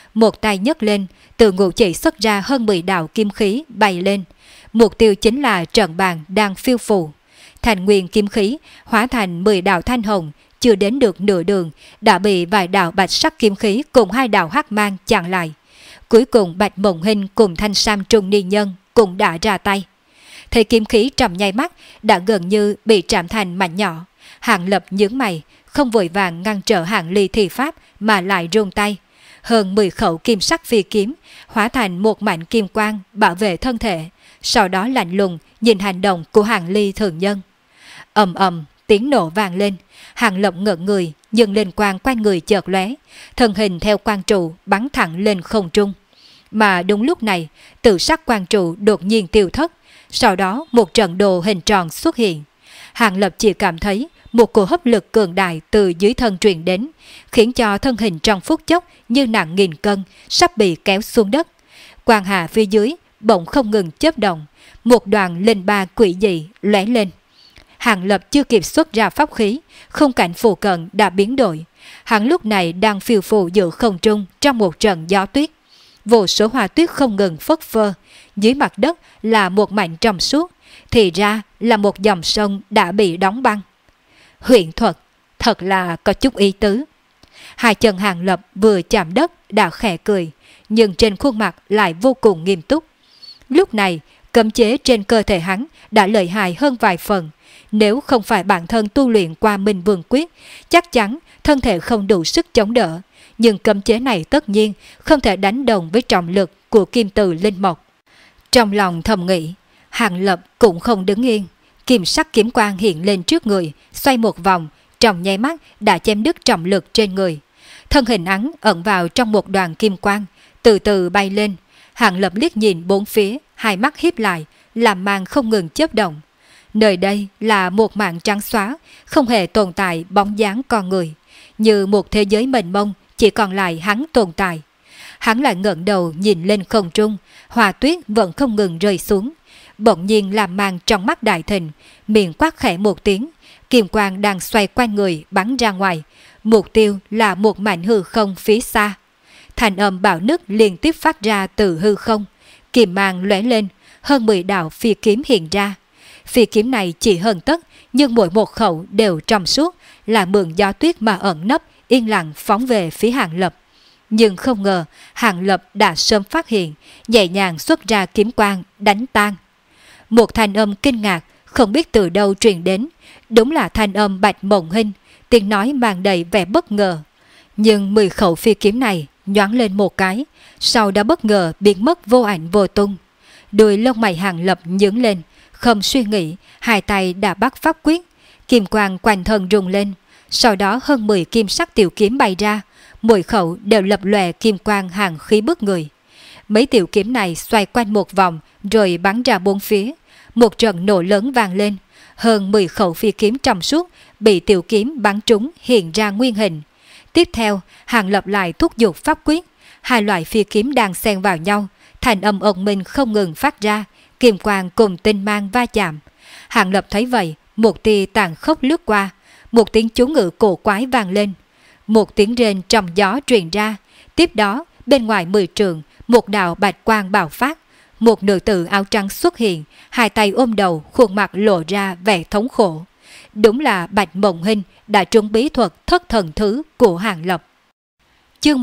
một tay nhấc lên, từ ngũ chỉ xuất ra hơn 10 đạo kim khí bay lên. Mục tiêu chính là trận bàn đang phiêu phù. Thành nguyên kim khí hóa thành 10 đạo thanh hồng, chưa đến được nửa đường đã bị vài đạo bạch sắc kim khí cùng 2 đạo hắc mang chặn lại. Cuối cùng Bạch Mộng Hinh cùng Thanh Sam Trung Ni Nhân cũng đã ra tay. Thấy kim khí trong nháy mắt đã gần như bị chạm thành mảnh nhỏ, Hàng Lập nhướng mày, không vội vàng ngăn trở Hạng Ly thi pháp mà lại run tay. Hơn 10 khẩu kim sắc phi kiếm hóa thành một mảnh kim quang bảo vệ thân thể, sau đó lạnh lùng nhìn hành động của Hạng Ly thường nhân. Ầm ầm, tiếng nổ vang lên, Hàng Lập ngẩng người, nhưng lên quang quanh người chợt lóe, thân hình theo quang trụ bắn thẳng lên không trung. Mà đúng lúc này, tự sắc quang trụ đột nhiên tiêu thất, sau đó một trận đồ hình tròn xuất hiện. Hàng Lập chỉ cảm thấy một cổ hấp lực cường đại từ dưới thân truyền đến, khiến cho thân hình trong phút chốc như nặng nghìn cân, sắp bị kéo xuống đất. Quang hà phía dưới bỗng không ngừng chớp động, một đoàn linh ba quỷ dị lóe lên. Hàng Lập chưa kịp xuất ra pháp khí, khung cảnh phù cận đã biến đổi. Hắn lúc này đang phiêu phù giữa không trung trong một trận gió tuyết. Vô số hoa tuyết không ngừng phất phơ, dưới mặt đất là một mảnh trong suốt, thì ra là một dòng sông đã bị đóng băng. Huyền thuật, thật là có chút ý tứ. Hai chân Hàng Lập vừa chạm đất đã khẽ cười, nhưng trên khuôn mặt lại vô cùng nghiêm túc. Lúc này, cấm chế trên cơ thể hắn đã lợi hại hơn vài phần. Nếu không phải bản thân tu luyện qua Minh Vương Quyết, chắc chắn thân thể không đủ sức chống đỡ. Nhưng cấm chế này tất nhiên không thể đánh đồng với trọng lực của kim từ linh mộc. Trong lòng thầm nghĩ, Hàng Lập cũng không đứng yên. Kim sắc kiếm quang hiện lên trước người, xoay một vòng, trong nháy mắt đã chém đứt trọng lực trên người. Thân hình hắn ẩn vào trong một đoàn kim quang, từ từ bay lên. Hàng Lập liếc nhìn bốn phía, hai mắt híp lại, làm màn không ngừng chớp động. Nơi đây là một mảng trắng xóa, không hề tồn tại bóng dáng con người, như một thế giới mênh mông, chỉ còn lại hắn tồn tại. Hắn lại ngẩng đầu nhìn lên không trung, hoa tuyết vẫn không ngừng rơi xuống. Bỗng nhiên làm màn trong mắt đại thịnh, miệng quát khẽ một tiếng, kim quang đang xoay quanh người bắn ra ngoài, mục tiêu là một mảnh hư không phía xa. Thành âm bạo nứt liên tiếp phát ra từ hư không, kim mang lóe lên, hơn 10 đạo phi kiếm hiện ra. Phi kiếm này chỉ hơn tất, nhưng mỗi một khẩu đều trong suốt, là mượn gió tuyết mà ẩn nấp, yên lặng phóng về phía Hàng Lập. Nhưng không ngờ, Hàng Lập đã sớm phát hiện, nhẹ nhàng xuất ra kiếm quang, đánh tan. Một thanh âm kinh ngạc, không biết từ đâu truyền đến, đúng là thanh âm Bạch Mộng Hinh, tiếng nói mang đầy vẻ bất ngờ. Nhưng 10 khẩu phi kiếm này nhoáng lên một cái, sau đó bất ngờ biến mất vô ảnh vô tung. Đuôi lông mày Hàng Lập nhướng lên, không suy nghĩ, hai tay đã bắt pháp quyết, kim quang quanh thân rung lên, sau đó hơn 10 kim sắc tiểu kiếm bay ra, mỗi khẩu đều lập lòe kim quang hàng khí bức người. Mấy tiểu kiếm này xoay quanh một vòng rồi bắn ra bốn phía, một trận nổ lớn vang lên, hơn 10 khẩu phi kiếm trong suốt bị tiểu kiếm bắn trúng hiện ra nguyên hình. Tiếp theo, Hàng Lập lại thúc giục pháp quyết, hai loại phi kiếm đang xen vào nhau, thành âm ồn minh không ngừng phát ra, kim quang cùng tinh mang va chạm. Hàng Lập thấy vậy, một tia tàn khốc lướt qua, một tiếng chú ngữ cổ quái vang lên. Một tiếng rên trong gió truyền ra, tiếp đó bên ngoài 10 trượng, một đạo bạch quang bạo phát, một nữ tử áo trắng xuất hiện, hai tay ôm đầu, khuôn mặt lộ ra vẻ thống khổ. Đúng là Bạch Mộng Hinh đã trúng bí thuật thất thần thứ của Hàng Lập. Chương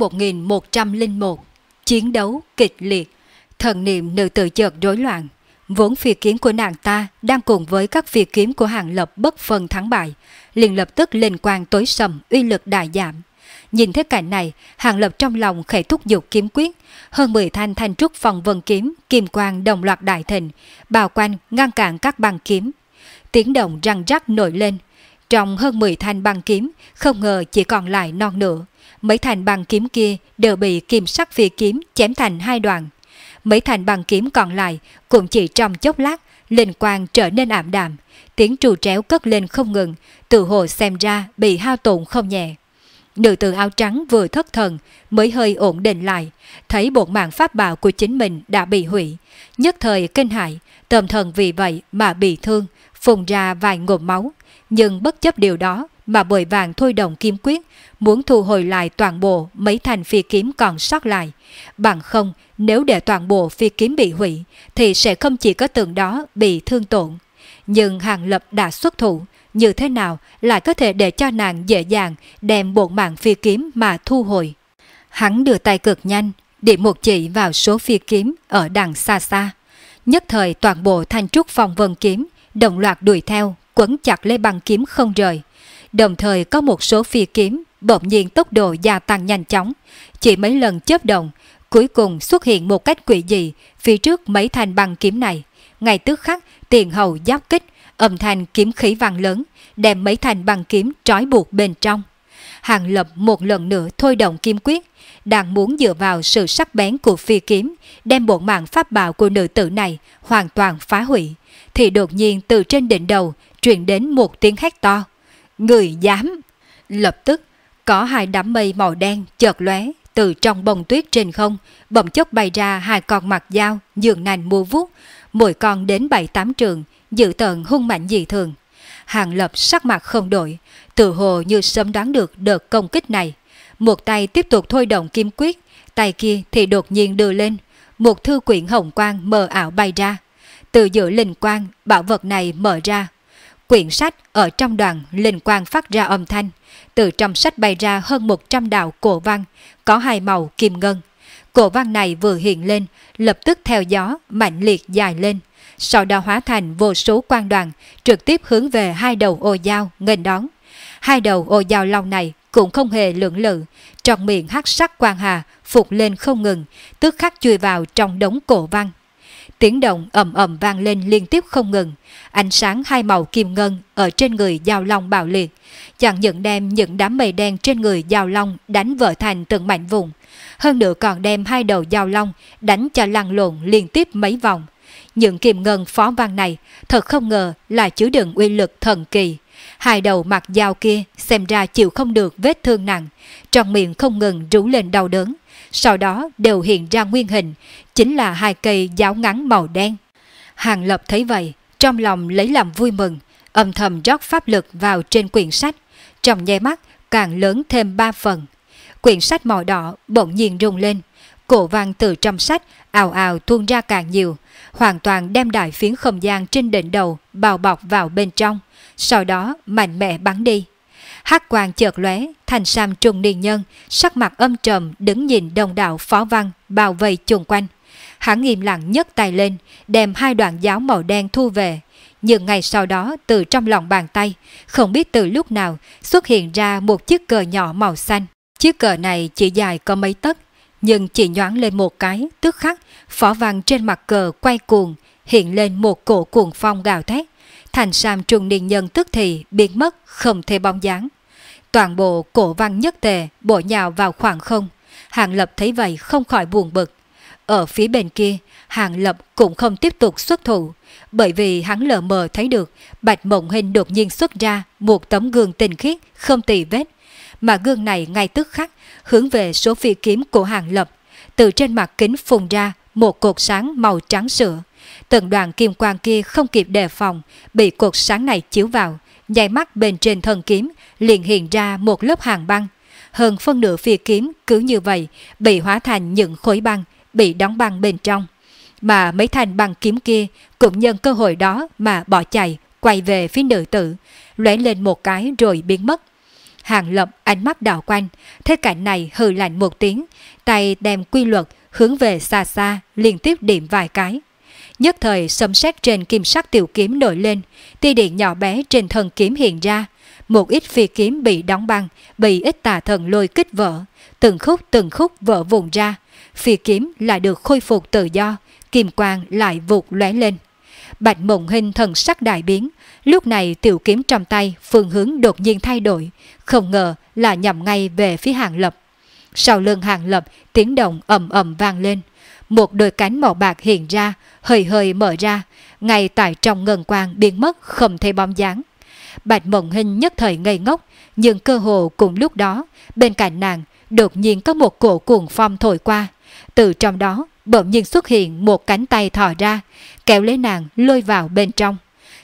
1101, chiến đấu kịch liệt. Thần niệm nữ tử chợt rối loạn, vốn phi kiếm của nàng ta đang cùng với các phi kiếm của Hàng Lập bất phân thắng bại, liền lập tức lên quang tối sầm, uy lực đại giảm. Nhìn thấy cảnh này, Hàng Lập trong lòng khẽ thúc giục kiếm quyết, hơn 10 thanh thanh trúc phong vân kiếm, kim quang đồng loạt đại thịnh, bao quanh ngăn cản các băng kiếm. Tiếng động răng rắc nổi lên, trong hơn 10 thanh băng kiếm, không ngờ chỉ còn lại non nửa. Mấy thanh băng kiếm kia đều bị kim sắc phi kiếm chém thành hai đoạn. Mấy thanh băng kiếm còn lại cũng chỉ trong chốc lát, linh quang trở nên ảm đạm, tiếng trù tréo cất lên không ngừng, tự hồ xem ra bị hao tổn không nhẹ. Nữ tử áo trắng vừa thất thần mới hơi ổn định lại, thấy bổn mạng pháp bảo của chính mình đã bị hủy, nhất thời kinh hãi, tâm thần vì vậy mà bị thương, phun ra vài ngụm máu, nhưng bất chấp điều đó, mà vội vàng thôi động kiếm quyết, muốn thu hồi lại toàn bộ mấy thanh phi kiếm còn sót lại. Bằng không, nếu để toàn bộ phi kiếm bị hủy, thì sẽ không chỉ có tượng đó bị thương tổn. Nhưng Hàng Lập đã xuất thủ, như thế nào lại có thể để cho nàng dễ dàng đem bộ mạng phi kiếm mà thu hồi. Hắn đưa tay cực nhanh, điểm một chỉ vào số phi kiếm ở đằng xa xa. Nhất thời toàn bộ thanh trúc phong vân kiếm đồng loạt đuổi theo, quấn chặt lấy băng kiếm không rời. Đồng thời có một số phi kiếm bỗng nhiên tốc độ gia tăng nhanh chóng, chỉ mấy lần chớp động, cuối cùng xuất hiện một cách quỷ dị phía trước mấy thanh băng kiếm này. Ngay tức khắc tiền hậu giáp kích, âm thanh kiếm khí vang lớn, đem mấy thanh băng kiếm trói buộc bên trong. Hàng Lập một lần nữa thôi động kiếm quyết, đang muốn dựa vào sự sắc bén của phi kiếm đem bộ mạng pháp bảo của nữ tử này hoàn toàn phá hủy, thì đột nhiên từ trên đỉnh đầu truyền đến một tiếng hét to: "Người dám!" Lập tức có hai đám mây màu đen chợt lóe, từ trong bông tuyết trên không bỗng chốc bay ra hai con mặt dao dường nành mua vuốt, mỗi con đến 7-8 trượng, dữ tợn hung mạnh dị thường. Hàng Lập sắc mặt không đổi, tự hồ như sớm đoán được đợt công kích này. Một tay tiếp tục thôi động kiếm quyết, tay kia thì đột nhiên đưa lên, một thư quyển hồng quang mờ ảo bay ra. Từ giữa linh quang, bảo vật này mở ra. Quyển sách ở trong đoàn linh quang phát ra âm thanh, từ trong sách bay ra hơn 100 đạo cổ văn, có hai màu kim ngân. Cổ văn này vừa hiện lên, lập tức theo gió mạnh liệt dài lên, sau đó hóa thành vô số quang đoàn, trực tiếp hướng về hai đầu ô dao nghênh đón. Hai đầu ô dao long này cũng không hề lưỡng lự, trong miệng hắc sắc quang hà phục lên không ngừng, tức khắc chui vào trong đống cổ văn. Tiếng động ầm ầm vang lên liên tiếp không ngừng, ánh sáng hai màu kim ngân ở trên người dao long bạo liệt, chẳng những đem những đám mây đen trên người dao long đánh vỡ thành từng mảnh vụn, hơn nữa còn đem hai đầu dao long đánh cho lăn lộn liên tiếp mấy vòng. Những kim ngân phó văn này thật không ngờ là chứa đựng uy lực thần kỳ. Hai đầu mặt dao kia xem ra chịu không được vết thương nặng, trong miệng không ngừng rú lên đau đớn, sau đó đều hiện ra nguyên hình, chính là hai cây giáo ngắn màu đen. Hàng Lập thấy vậy, trong lòng lấy làm vui mừng, âm thầm rót pháp lực vào trên quyển sách, trong nháy mắt càng lớn thêm 3 phần. Quyển sách màu đỏ bỗng nhiên rung lên, cổ văn từ trong sách ào ào tuôn ra càng nhiều, hoàn toàn đem đại phiến không gian trên đỉnh đầu bao bọc vào bên trong, sau đó mạnh mẽ bắn đi. Hắc quang chợt lóe, thành sam trung niên nhân sắc mặt âm trầm đứng nhìn đông đảo phó văn bao vây chung quanh. Hắn im lặng nhấc tay lên, đem hai đoạn giáo màu đen thu về, nhưng ngay sau đó từ trong lòng bàn tay, không biết từ lúc nào xuất hiện ra một chiếc cờ nhỏ màu xanh. Chiếc cờ này chỉ dài có mấy tấc, nhưng chỉ nhoáng lên một cái, tức khắc phó văn trên mặt cờ quay cuồng, hiện lên một cổ cuồng phong gào thét. Thành sam trung niên nhân tức thì biến mất không thể bóng dáng. Toàn bộ cổ văn nhất tề bổ nhào vào khoảng không. Hàng Lập thấy vậy không khỏi buồn bực. Ở phía bên kia, Hàng Lập cũng không tiếp tục xuất thủ, bởi vì hắn lờ mờ thấy được Bạch Mộng Hình đột nhiên xuất ra một tấm gương tinh khiết không tì vết, mà gương này ngay tức khắc hướng về số phi kiếm của Hàng Lập. Từ trên mặt kính phun ra một cột sáng màu trắng sữa. Từng đoàn kim quang kia không kịp đề phòng, bị cột sáng này chiếu vào, nháy mắt bên trên thân kiếm liền hiện ra một lớp hàng băng. Hơn phân nửa phi kiếm cứ như vậy bị hóa thành những khối băng, bị đóng băng bên trong. Mà mấy thanh băng kiếm kia cũng nhân cơ hội đó mà bỏ chạy, quay về phía nữ tử, lóe lên một cái rồi biến mất. Hàng Lập ánh mắt đảo quanh, thế cảnh này hừ lạnh một tiếng, tay đem quy luật hướng về xa xa liên tiếp điểm vài cái. Nhất thời sấm sét trên kim sắc tiểu kiếm nổi lên, tia điện nhỏ bé trên thân kiếm hiện ra, một ít phi kiếm bị đóng băng, bị ít tà thần lôi kích vỡ, từng khúc vỡ vụn ra, phi kiếm lại được khôi phục tự do, kim quang lại vụt lóe lên. Bạch Mộng Hình thần sắc đại biến, lúc này tiểu kiếm trong tay phương hướng đột nhiên thay đổi, không ngờ là nhằm ngay về phía Hàng Lập. Sau lưng Hàng Lập tiếng động ầm ầm vang lên, một đôi cánh màu bạc hiện ra, hơi hơi mở ra, ngay tại trong ngân quang biến mất không thấy bóng dáng. Bạch Mộng Hình nhất thời ngây ngốc, nhưng cơ hồ cùng lúc đó, bên cạnh nàng đột nhiên có một cổ cuồng phong thổi qua, từ trong đó bỗng nhiên xuất hiện một cánh tay thò ra, kéo lấy nàng lôi vào bên trong.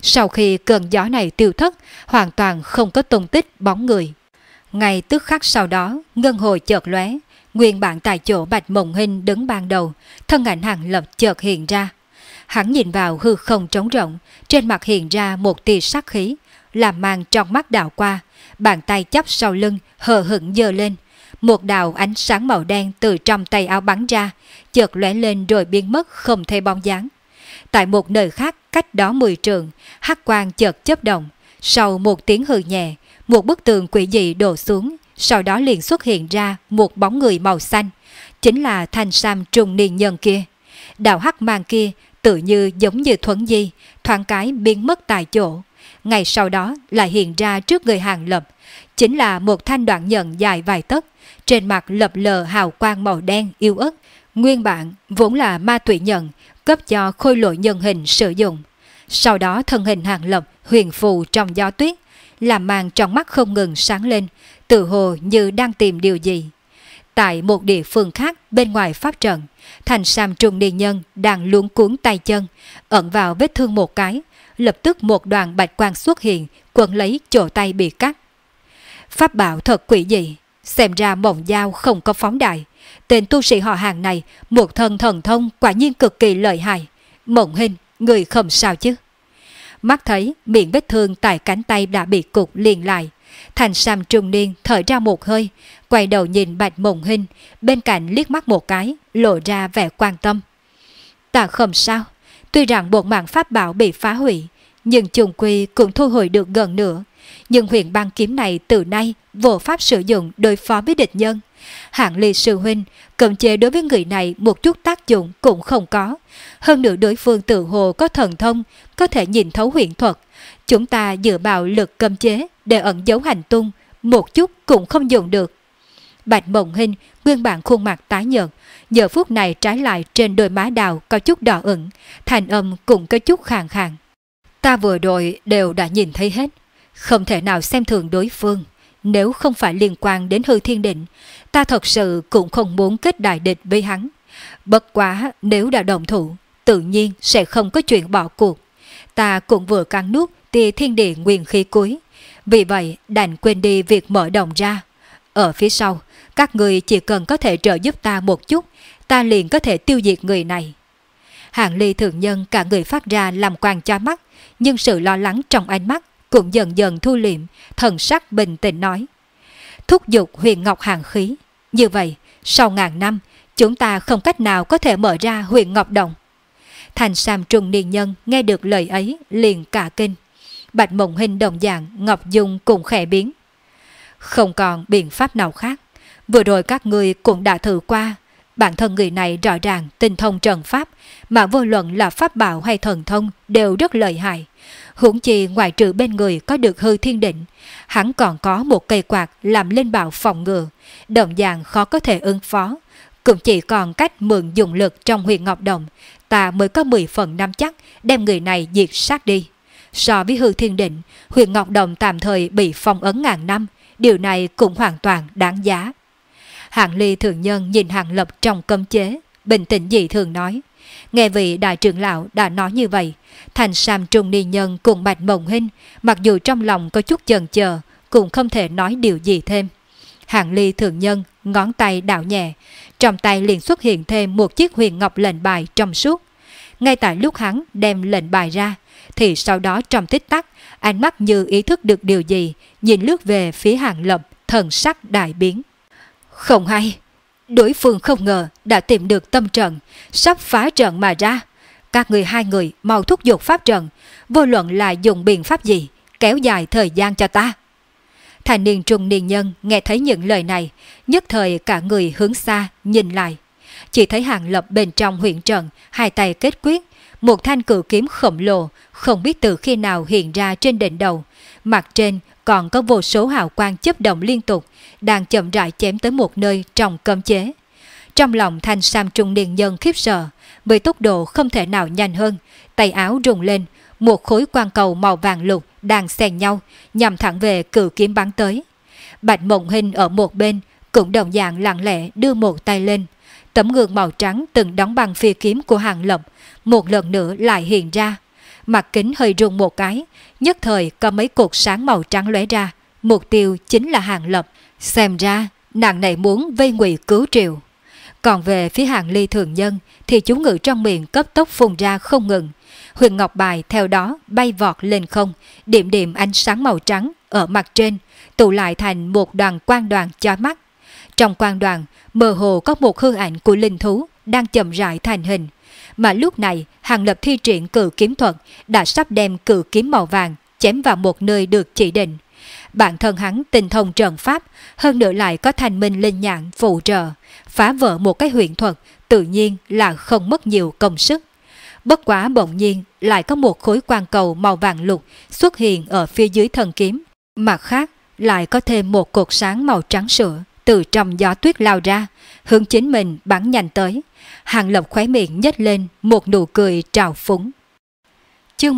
Sau khi cơn gió này tiêu thất, hoàn toàn không có tung tích bóng người. Ngay tức khắc sau đó, ngân hồi chợt lóe, nguyên bản tại chỗ Bạch Mộng Hinh đứng ban đầu, thân ảnh Hàng Lập chợt hiện ra. Hắn nhìn vào hư không trống rộng, trên mặt hiện ra một tia sắc khí, làm màn trong mắt đảo qua, bàn tay chắp sau lưng, hờ hững giơ lên. Một đạo ánh sáng màu đen từ trong tay áo bắn ra, chợt lóe lên rồi biến mất không thấy bóng dáng. Tại một nơi khác cách đó 10 trượng, hắc quang chợt chớp động, sau một tiếng hừ nhẹ, một bức tường quỷ dị đổ xuống, sau đó liền xuất hiện ra một bóng người màu xanh, chính là thanh sam trung niên nhân kia. Đạo hắc mang kia tự như giống như thuấn di, thoáng cái biến mất tại chỗ. Ngày sau đó lại hiện ra trước người Hàng Lập, chính là một thanh đoạn nhận dài vài tấc, trên mặt lập lờ hào quang màu đen yêu ớt. Nguyên bản vốn là ma tụy nhận, cấp cho khôi lỗi nhân hình sử dụng. Sau đó thân hình Hàng Lập huyền phù trong gió tuyết, làm màn trong mắt không ngừng sáng lên, tự hồ như đang tìm điều gì. Tại một địa phương khác bên ngoài pháp trận, thành sam trung niên nhân đang luống cuống tay chân, ẩn vào vết thương một cái, lập tức một đoàn bạch quang xuất hiện, quấn lấy chỗ tay bị cắt. Pháp bảo thật quỷ dị, xem ra mộng dao không có phóng đại. Tên tu sĩ họ Hàng này một thân thần thông quả nhiên cực kỳ lợi hại. Mộng Hinh, người không sao chứ? Mắt thấy miệng vết thương tại cánh tay đã bị cụt liền lại, thành sam trung niên thở ra một hơi, quay đầu nhìn Bạch Mộng Hinh, bên cạnh liếc mắt một cái, lộ ra vẻ quan tâm. Ta không sao, tuy rằng bộ mạng pháp bảo bị phá hủy, nhưng chung quy cũng thu hồi được gần nửa. Nhưng huyền băng kiếm này từ nay vô pháp sử dụng đối phó với địch nhân. Hạng Ly sư huynh, cấm chế đối với người này một chút tác dụng cũng không có. Hơn nữa đối phương tự hồ có thần thông, có thể nhìn thấu huyền thuật. Chúng ta dựa vào lực cấm chế để ẩn giấu hành tung, một chút cũng không dùng được. Bạch Mộng Hinh nguyên bản khuôn mặt tái nhợt, giờ phút này trái lại trên đôi má đào có chút đỏ ửng, thành âm cũng có chút khàn khàn. Ta vừa rồi đều đã nhìn thấy hết, không thể nào xem thường đối phương. Nếu không phải liên quan đến hư thiên định, ta thật sự cũng không muốn kết đại địch với hắn. Bất quá nếu đã đồng thủ, tự nhiên sẽ không có chuyện bỏ cuộc. Ta cũng vừa cắn nuốt tia thiên địa nguyên khí cuối, vì vậy đành quên đi việc mở đồng ra. Ở phía sau, các người chỉ cần có thể trợ giúp ta một chút, ta liền có thể tiêu diệt người này. Hạng Ly thượng nhân cả người phát ra làm quang cho mắt, nhưng sự lo lắng trong ánh mắt cũng dần dần thu liệm, thần sắc bình tĩnh nói. Thúc giục huyền ngọc hàng khí. Như vậy, sau ngàn năm, chúng ta không cách nào có thể mở ra huyền ngọc động. Thành sam trung niên nhân nghe được lời ấy liền cả kinh. Bạch Mộng Hinh đồng dạng Ngọc Dung cùng khẽ biến. Không còn biện pháp nào khác. Vừa rồi các người cũng đã thử qua. Bản thân người này rõ ràng tinh thông trận pháp, mà vô luận là pháp bảo hay thần thông đều rất lợi hại. Huống chi ngoại trừ bên người có được hư thiên định, hắn còn có một cây quạt làm linh bảo phòng ngừa, đồng dạng khó có thể ứng phó. Cũng chỉ còn cách mượn dùng lực trong huyền ngọc động, ta mới có 10 phần năm chắc đem người này diệt sát đi. So với hư thiên định, huyền ngọc động tạm thời bị phong ấn ngàn năm, điều này cũng hoàn toàn đáng giá. Hạng Ly thượng nhân nhìn Hàng Lập trong cấm chế, bình tĩnh dị thường nói. Nghe vị đại trưởng lão đã nói như vậy, thành sam trung niên nhân cùng Bạch Mộng Hinh, mặc dù trong lòng có chút chần chờ, cũng không thể nói điều gì thêm. Hạng Ly thượng nhân ngón tay đảo nhẹ, trong tay liền xuất hiện thêm một chiếc huyền ngọc lệnh bài trong suốt. Ngay tại lúc hắn đem lệnh bài ra, thì sau đó trong tích tắc, ánh mắt như ý thức được điều gì, nhìn lướt về phía Hàng Lập, thần sắc đại biến. Không hay, đối phương không ngờ đã tìm được tâm trận, sắp phá trận mà ra. Các người hai người mau thúc giục pháp trận, vô luận là dùng biện pháp gì, kéo dài thời gian cho ta. Thành niên trung niên nhân nghe thấy những lời này, nhất thời cả người hướng xa nhìn lại. Chỉ thấy Hàng Lập bên trong huyện trận, hai tay kết quyết, một thanh cự kiếm khổng lồ, không biết từ khi nào hiện ra trên đỉnh đầu. Mặt trên còn có vô số hào quang chớp động liên tục, đang chậm rãi chém tới một nơi trong cấm chế. Trong lòng thanh sam trung niên nhân khiếp sợ, với tốc độ không thể nào nhanh hơn, tay áo rung lên, một khối quang cầu màu vàng lục đang xen nhau, nhằm thẳng về cự kiếm bắn tới. Bạch Mộng Hinh ở một bên cũng đồng dạng lặng lẽ đưa một tay lên, tấm gương màu trắng từng đóng băng phi kiếm của Hàng Lập một lần nữa lại hiện ra. mặt kính hơi rung một cái, nhất thời có mấy cột sáng màu trắng lóe ra, mục tiêu chính là Hàng Lập. Xem ra, nàng này muốn vây ngụy cứu Triệu. Còn về phía Hàng Ly thường nhân thì chú ngữ trong miệng cấp tốc phun ra không ngừng. Huyền ngọc bài theo đó bay vọt lên không, điểm điểm ánh sáng màu trắng ở mặt trên, tụ lại thành một đoàn quang đoàn chói mắt. Trong quang đoàn, mơ hồ có một hư ảnh của linh thú đang chậm rãi thành hình. Mà lúc này, Hàng Lập thi triển cự kiếm thuật đã sắp đem cự kiếm màu vàng chém vào một nơi được chỉ định. Bản thân hắn tinh thông trận pháp, hơn nữa lại có Thanh Minh linh nhãn phụ trợ, phá vỡ một cái huyền thuật tự nhiên là không mất nhiều công sức. Bất quá bỗng nhiên lại có một khối quang cầu màu vàng lục xuất hiện ở phía dưới thân kiếm. Mặt khác lại có thêm một cột sáng màu trắng sữa từ trong gió tuyết lao ra, hướng chính mình bắn nhanh tới. Hàng Lập khóe miệng nhếch lên một nụ cười trào phúng. Chương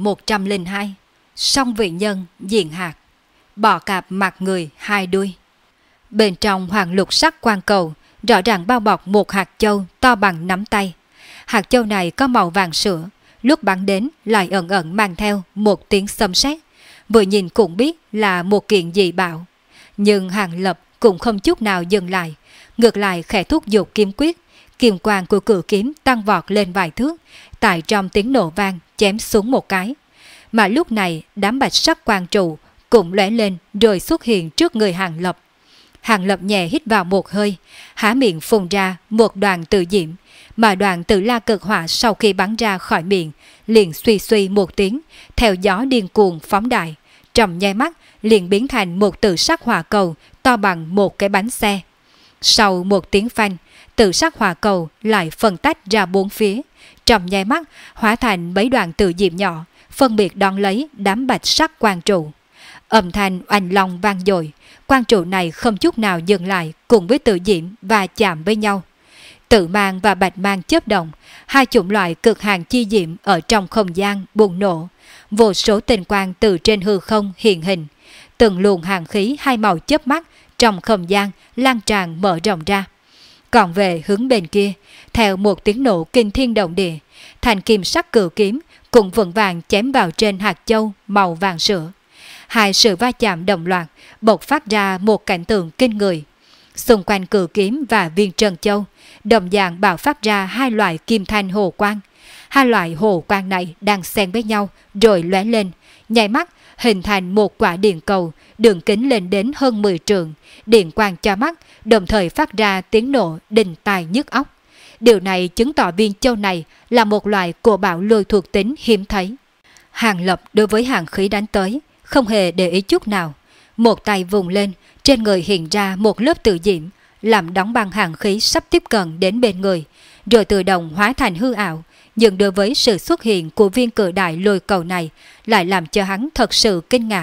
1102. Song vị nhân diện hạt. Bọ cạp mặt người hai đuôi. Bên trong hoàng lục sắc quang cầu rõ ràng bao bọc một hạt châu to bằng nắm tay. Hạt châu này có màu vàng sữa, lúc bắn đến lại ẩn ẩn mang theo một tiếng xâm sét, vừa nhìn cũng biết là một kiện dị bảo. Nhưng Hàng Lập cũng không chút nào dừng lại, ngược lại khẽ thúc giục kiếm quyết, kiềm quang của cự kiếm tăng vọt lên vài thước, tại trong tiếng nổ vang chém xuống một cái. Mà lúc này đám bạch sắc quang trụ cũng lóe lên rồi xuất hiện trước người Hàng Lập. Hàng Lập nhẹ hít vào một hơi, há miệng phun ra một đoàn tự diễm, mà đoàn tự la cực hỏa sau khi bắn ra khỏi miệng liền suy suy một tiếng, theo gió điên cuồng phóng đại, trong nháy mắt liền biến thành một tự sắc hỏa cầu to bằng một cái bánh xe. Sau một tiếng phanh, tự sắc hỏa cầu lại phân tách ra bốn phía, trong nháy mắt hóa thành mấy đoàn tự diễm nhỏ, phân biệt đón lấy đám bạch sắc quang trụ. Âm thanh oanh long vang dội, quang trụ này không chút nào dừng lại cùng với tự diễm và chạm với nhau. Tự mang và bạch mang chớp động, hai chủng loại cực hạn chi diễm ở trong không gian bùng nổ, vô số tinh quang từ trên hư không hiện hình, từng luồng hàn khí hai màu chớp mắt trong không gian lan tràn mở rộng ra. Còn về hướng bên kia, theo một tiếng nổ kinh thiên động địa, thành kim sắc cự kiếm cũng vững vàng chém vào trên hạt châu màu vàng sữa. Hai sự va chạm đồng loạt bộc phát ra một cảnh tượng kinh người. Xung quanh cự kiếm và viên trân châu đồng dạng bạo phát ra hai loại kim thanh hồ quang. Hai loại hồ quang này đang xen với nhau rồi lóe lên, nháy mắt hình thành một quả điện cầu đường kính lên đến hơn 10 trượng, điện quang cho mắt, đồng thời phát ra tiếng nổ đinh tai nhức óc. Điều này chứng tỏ viên châu này là một loại của bảo lôi thuộc tính hiếm thấy. Hàng Lập đối với hàng khí đánh tới không hề để ý chút nào, một tay vùng lên, trên người hiện ra một lớp tự diễm, làm đóng băng hàng khí sắp tiếp cận đến bên người, rồi tự động hóa thành hư ảo. Nhưng đối với sự xuất hiện của viên cự đại lôi cầu này lại làm cho hắn thật sự kinh ngạc.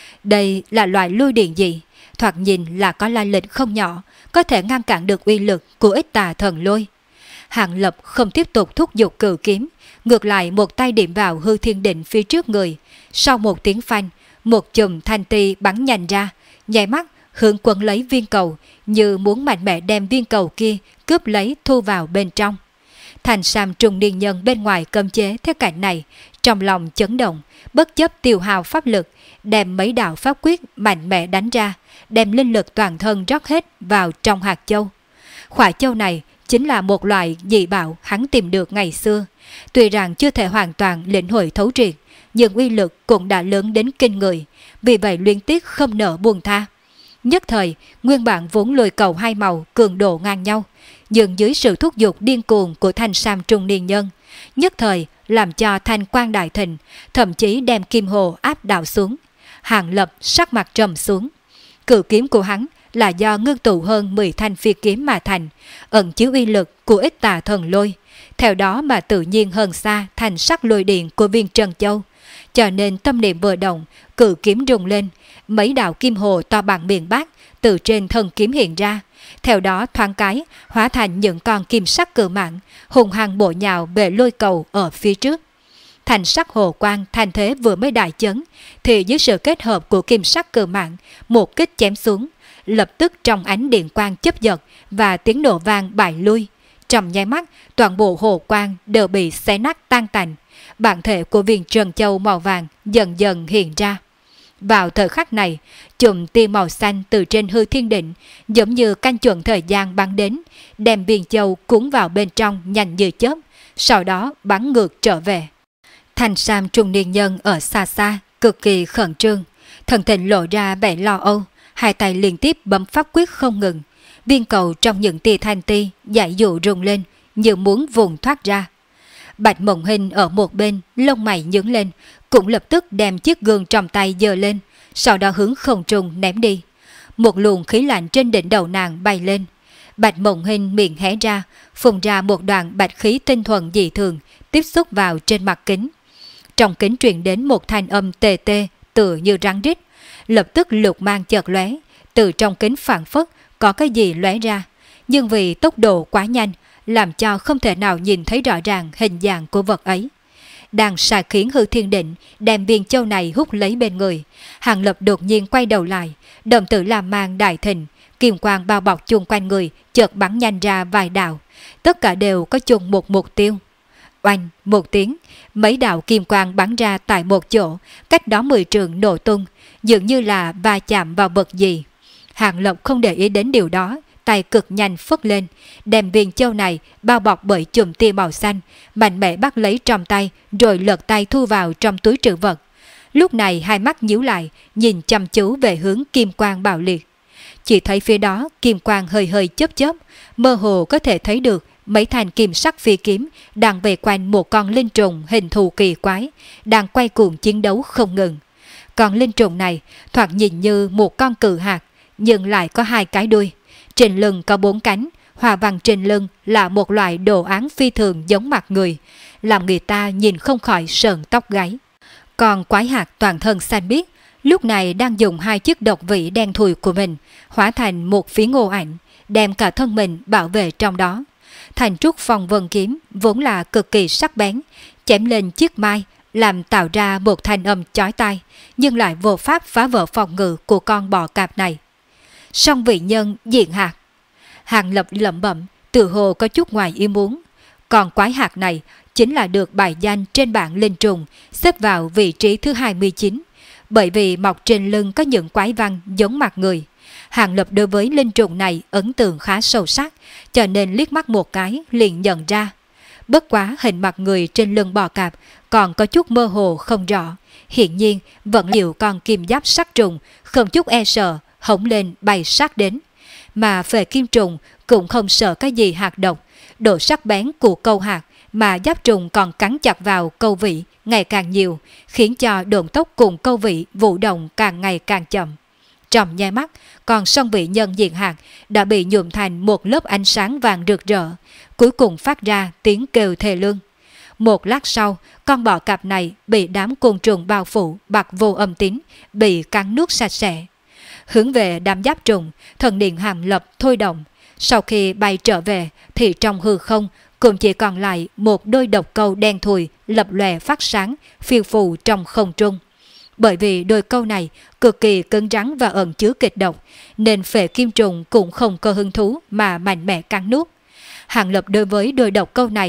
Đây là loại lôi điện gì? Thoạt nhìn là có lai lịch không nhỏ, có thể ngăn cản được uy lực của ích tà thần lôi. Hàng Lập không tiếp tục thúc giục cự kiếm, ngược lại một tay điểm vào hư thiên định phía trước người. Sau một tiếng phanh, một chùm thanh ti bắn nhanh ra, nháy mắt hướng quấn lấy viên cầu, như muốn mạnh mẽ đem viên cầu kia cướp lấy thu vào bên trong. Thành Sam trung niên nhân bên ngoài cấm chế theo cảnh này, trong lòng chấn động, bất chấp tiêu hao pháp lực, đem mấy đạo pháp quyết mạnh mẽ đánh ra, đem linh lực toàn thân rót hết vào trong hạt châu. Khỏa châu này chính là một loại dị bảo hắn tìm được ngày xưa. Tuy rằng chưa thể hoàn toàn lĩnh hội thấu triệt, nhưng uy lực cũng đã lớn đến kinh người, vì vậy liên tiếp không nỡ buông tha. Nhất thời, nguyên bản vốn lôi cầu hai màu cường độ ngang nhau, nhưng dưới sự thúc giục điên cuồng của Thanh Sam trung niên nhân, nhất thời làm cho thanh quang đại thịnh, thậm chí đem kim hồ áp đảo xuống. Hàng Lập sắc mặt trầm xuống. Cự kiếm của hắn là do ngưng tụ hơn 10 thanh phi kiếm mà thành, ẩn chứa uy lực của ích tà thần lôi, theo đó mà tự nhiên hơn xa thành sắc lôi điện của viên trân châu. Cho nên tâm niệm vừa động, cự kiếm rung lên, mấy đạo kim hồ to bằng miệng bát từ trên thân kiếm hiện ra, theo đó thoáng cái hóa thành những con kim sắc cự mãng hùng hăng bổ nhào về lôi cầu ở phía trước. Thành sắc hồ quang thành thế vừa mới đại chấn, thì dưới sự kết hợp của kim sắc cự mãng, một kích chém xuống, lập tức trong ánh điện quang chớp giật và tiếng nổ vang bại lui. Trong nháy mắt, toàn bộ hồ quang đều bị xé nát tan tành. bản thể của viên trân châu màu vàng dần dần hiện ra. Vào thời khắc này, chùm tia màu xanh từ trên hư thiên định giống như canh chuẩn thời gian bắn đến, đem viên châu cuốn vào bên trong nhanh như chớp, sau đó bắn ngược trở về. Thanh sam trung niên nhân ở xa xa cực kỳ khẩn trương, thần tình lộ ra vẻ lo âu, hai tay liên tiếp bấm pháp quyết không ngừng. Viên cầu trong những tia thanh ti dãy dụ rung lên như muốn vùng thoát ra. Bạch Mộng Hình ở một bên lông mày nhướng lên, cũng lập tức đem chiếc gương trong tay giơ lên, sau đó hướng không trung ném đi. Một luồng khí lạnh trên đỉnh đầu nàng bay lên. Bạch Mộng Hình miệng hé ra, phun ra một đoạn bạch khí tinh thuần dị thường, tiếp xúc vào trên mặt kính. Trong kính truyền đến một thanh âm tê tê tựa như rắn rít. Lập tức lục mang chợt lóe, từ trong kính phảng phất có cái gì lóe ra, nhưng vì tốc độ quá nhanh làm cho không thể nào nhìn thấy rõ ràng hình dạng của vật ấy. Đang sai khiến hư thiên định đem viên châu này hút lấy bên người, Hàng Lập đột nhiên quay đầu lại, đồng tử làm mang đại thịnh, kim quang bao bọc chung quanh người chợt bắn nhanh ra vài đạo, tất cả đều có chung một mục tiêu. Oanh một tiếng, mấy đạo kim quang bắn ra tại một chỗ, cách đó 10 trượng nổ tung, dường như là va chạm vào vật gì. Hàng Lập không để ý đến điều đó, tay cực nhanh phất lên, đem viên châu này bao bọc bởi chùm tia màu xanh, mạnh mẽ bắt lấy trong tay, rồi lật tay thu vào trong túi trữ vật. Lúc này hai mắt nhíu lại, nhìn chăm chú về hướng kim quang bạo liệt. Chỉ thấy phía đó kim quang hơi hơi chớp chớp, mơ hồ có thể thấy được mấy thanh kim sắc phi kiếm đang về quanh một con linh trùng hình thù kỳ quái, đang quay cuồng chiến đấu không ngừng. Con linh trùng này thoạt nhìn như một con cự hạt, nhưng lại có hai cái đuôi. Trên lưng có 4 cánh, hoa văn trên lưng là một loại đồ án phi thường giống mặt người, làm người ta nhìn không khỏi sờn tóc gáy. Còn quái hạt toàn thân xanh biếc, lúc này đang dùng hai chiếc độc vị đen thùi của mình hóa thành một phiến ngô ảnh, đem cả thân mình bảo vệ trong đó. Thành trúc phong vân kiếm vốn là cực kỳ sắc bén, chém lên chiếc mai làm tạo ra một thanh âm chói tai, nhưng lại vô pháp phá vỡ phòng ngự của con bò cạp này. Song vị nhân diện hạt. Hàng Lập lẩm bẩm, tự hồ có chút ngoài ý muốn. Còn quái hạt này chính là được bài danh trên bảng linh trùng, xếp vào vị trí thứ 29, bởi vì mọc trên lưng có những quái văn giống mặt người. Hàng Lập đối với linh trùng này ấn tượng khá sâu sắc, cho nên liếc mắt một cái liền nhận ra. Bất quá hình mặt người trên lưng bò cạp còn có chút mơ hồ không rõ, hiện nhiên vẫn liệu con kim giáp sắc trùng, không chút e sợ, hổng lên bay sát đến. Mà về kim trùng cũng không sợ cái gì hạt độc, độ sắc bén của câu hạt mà giáp trùng còn cắn chặt vào câu vị ngày càng nhiều, khiến cho độn tốc cùng câu vị vụ động càng ngày càng chậm. Trong nháy mắt, còn song vị nhân diện hạt đã bị nhuộm thành một lớp ánh sáng vàng rực rỡ, cuối cùng phát ra tiếng kêu thê lương. Một lát sau, con bò cạp này bị đám côn trùng bao phủ bạc vô âm tín, bị cắn nuốt sạch sẽ. Hướng về đám giáp trùng, thần niệm Hàng Lập thôi động. Sau khi bay trở về thì trong hư không cũng chỉ còn lại một đôi độc câu đen thùi lập lòe phát sáng phiêu phù trong không trung. Bởi vì đôi câu này cực kỳ cứng rắn và ẩn chứa kịch độc, nên phệ kim trùng cũng không có hứng thú mà mạnh mẽ cắn nuốt. Hàng Lập đối với đôi độc câu này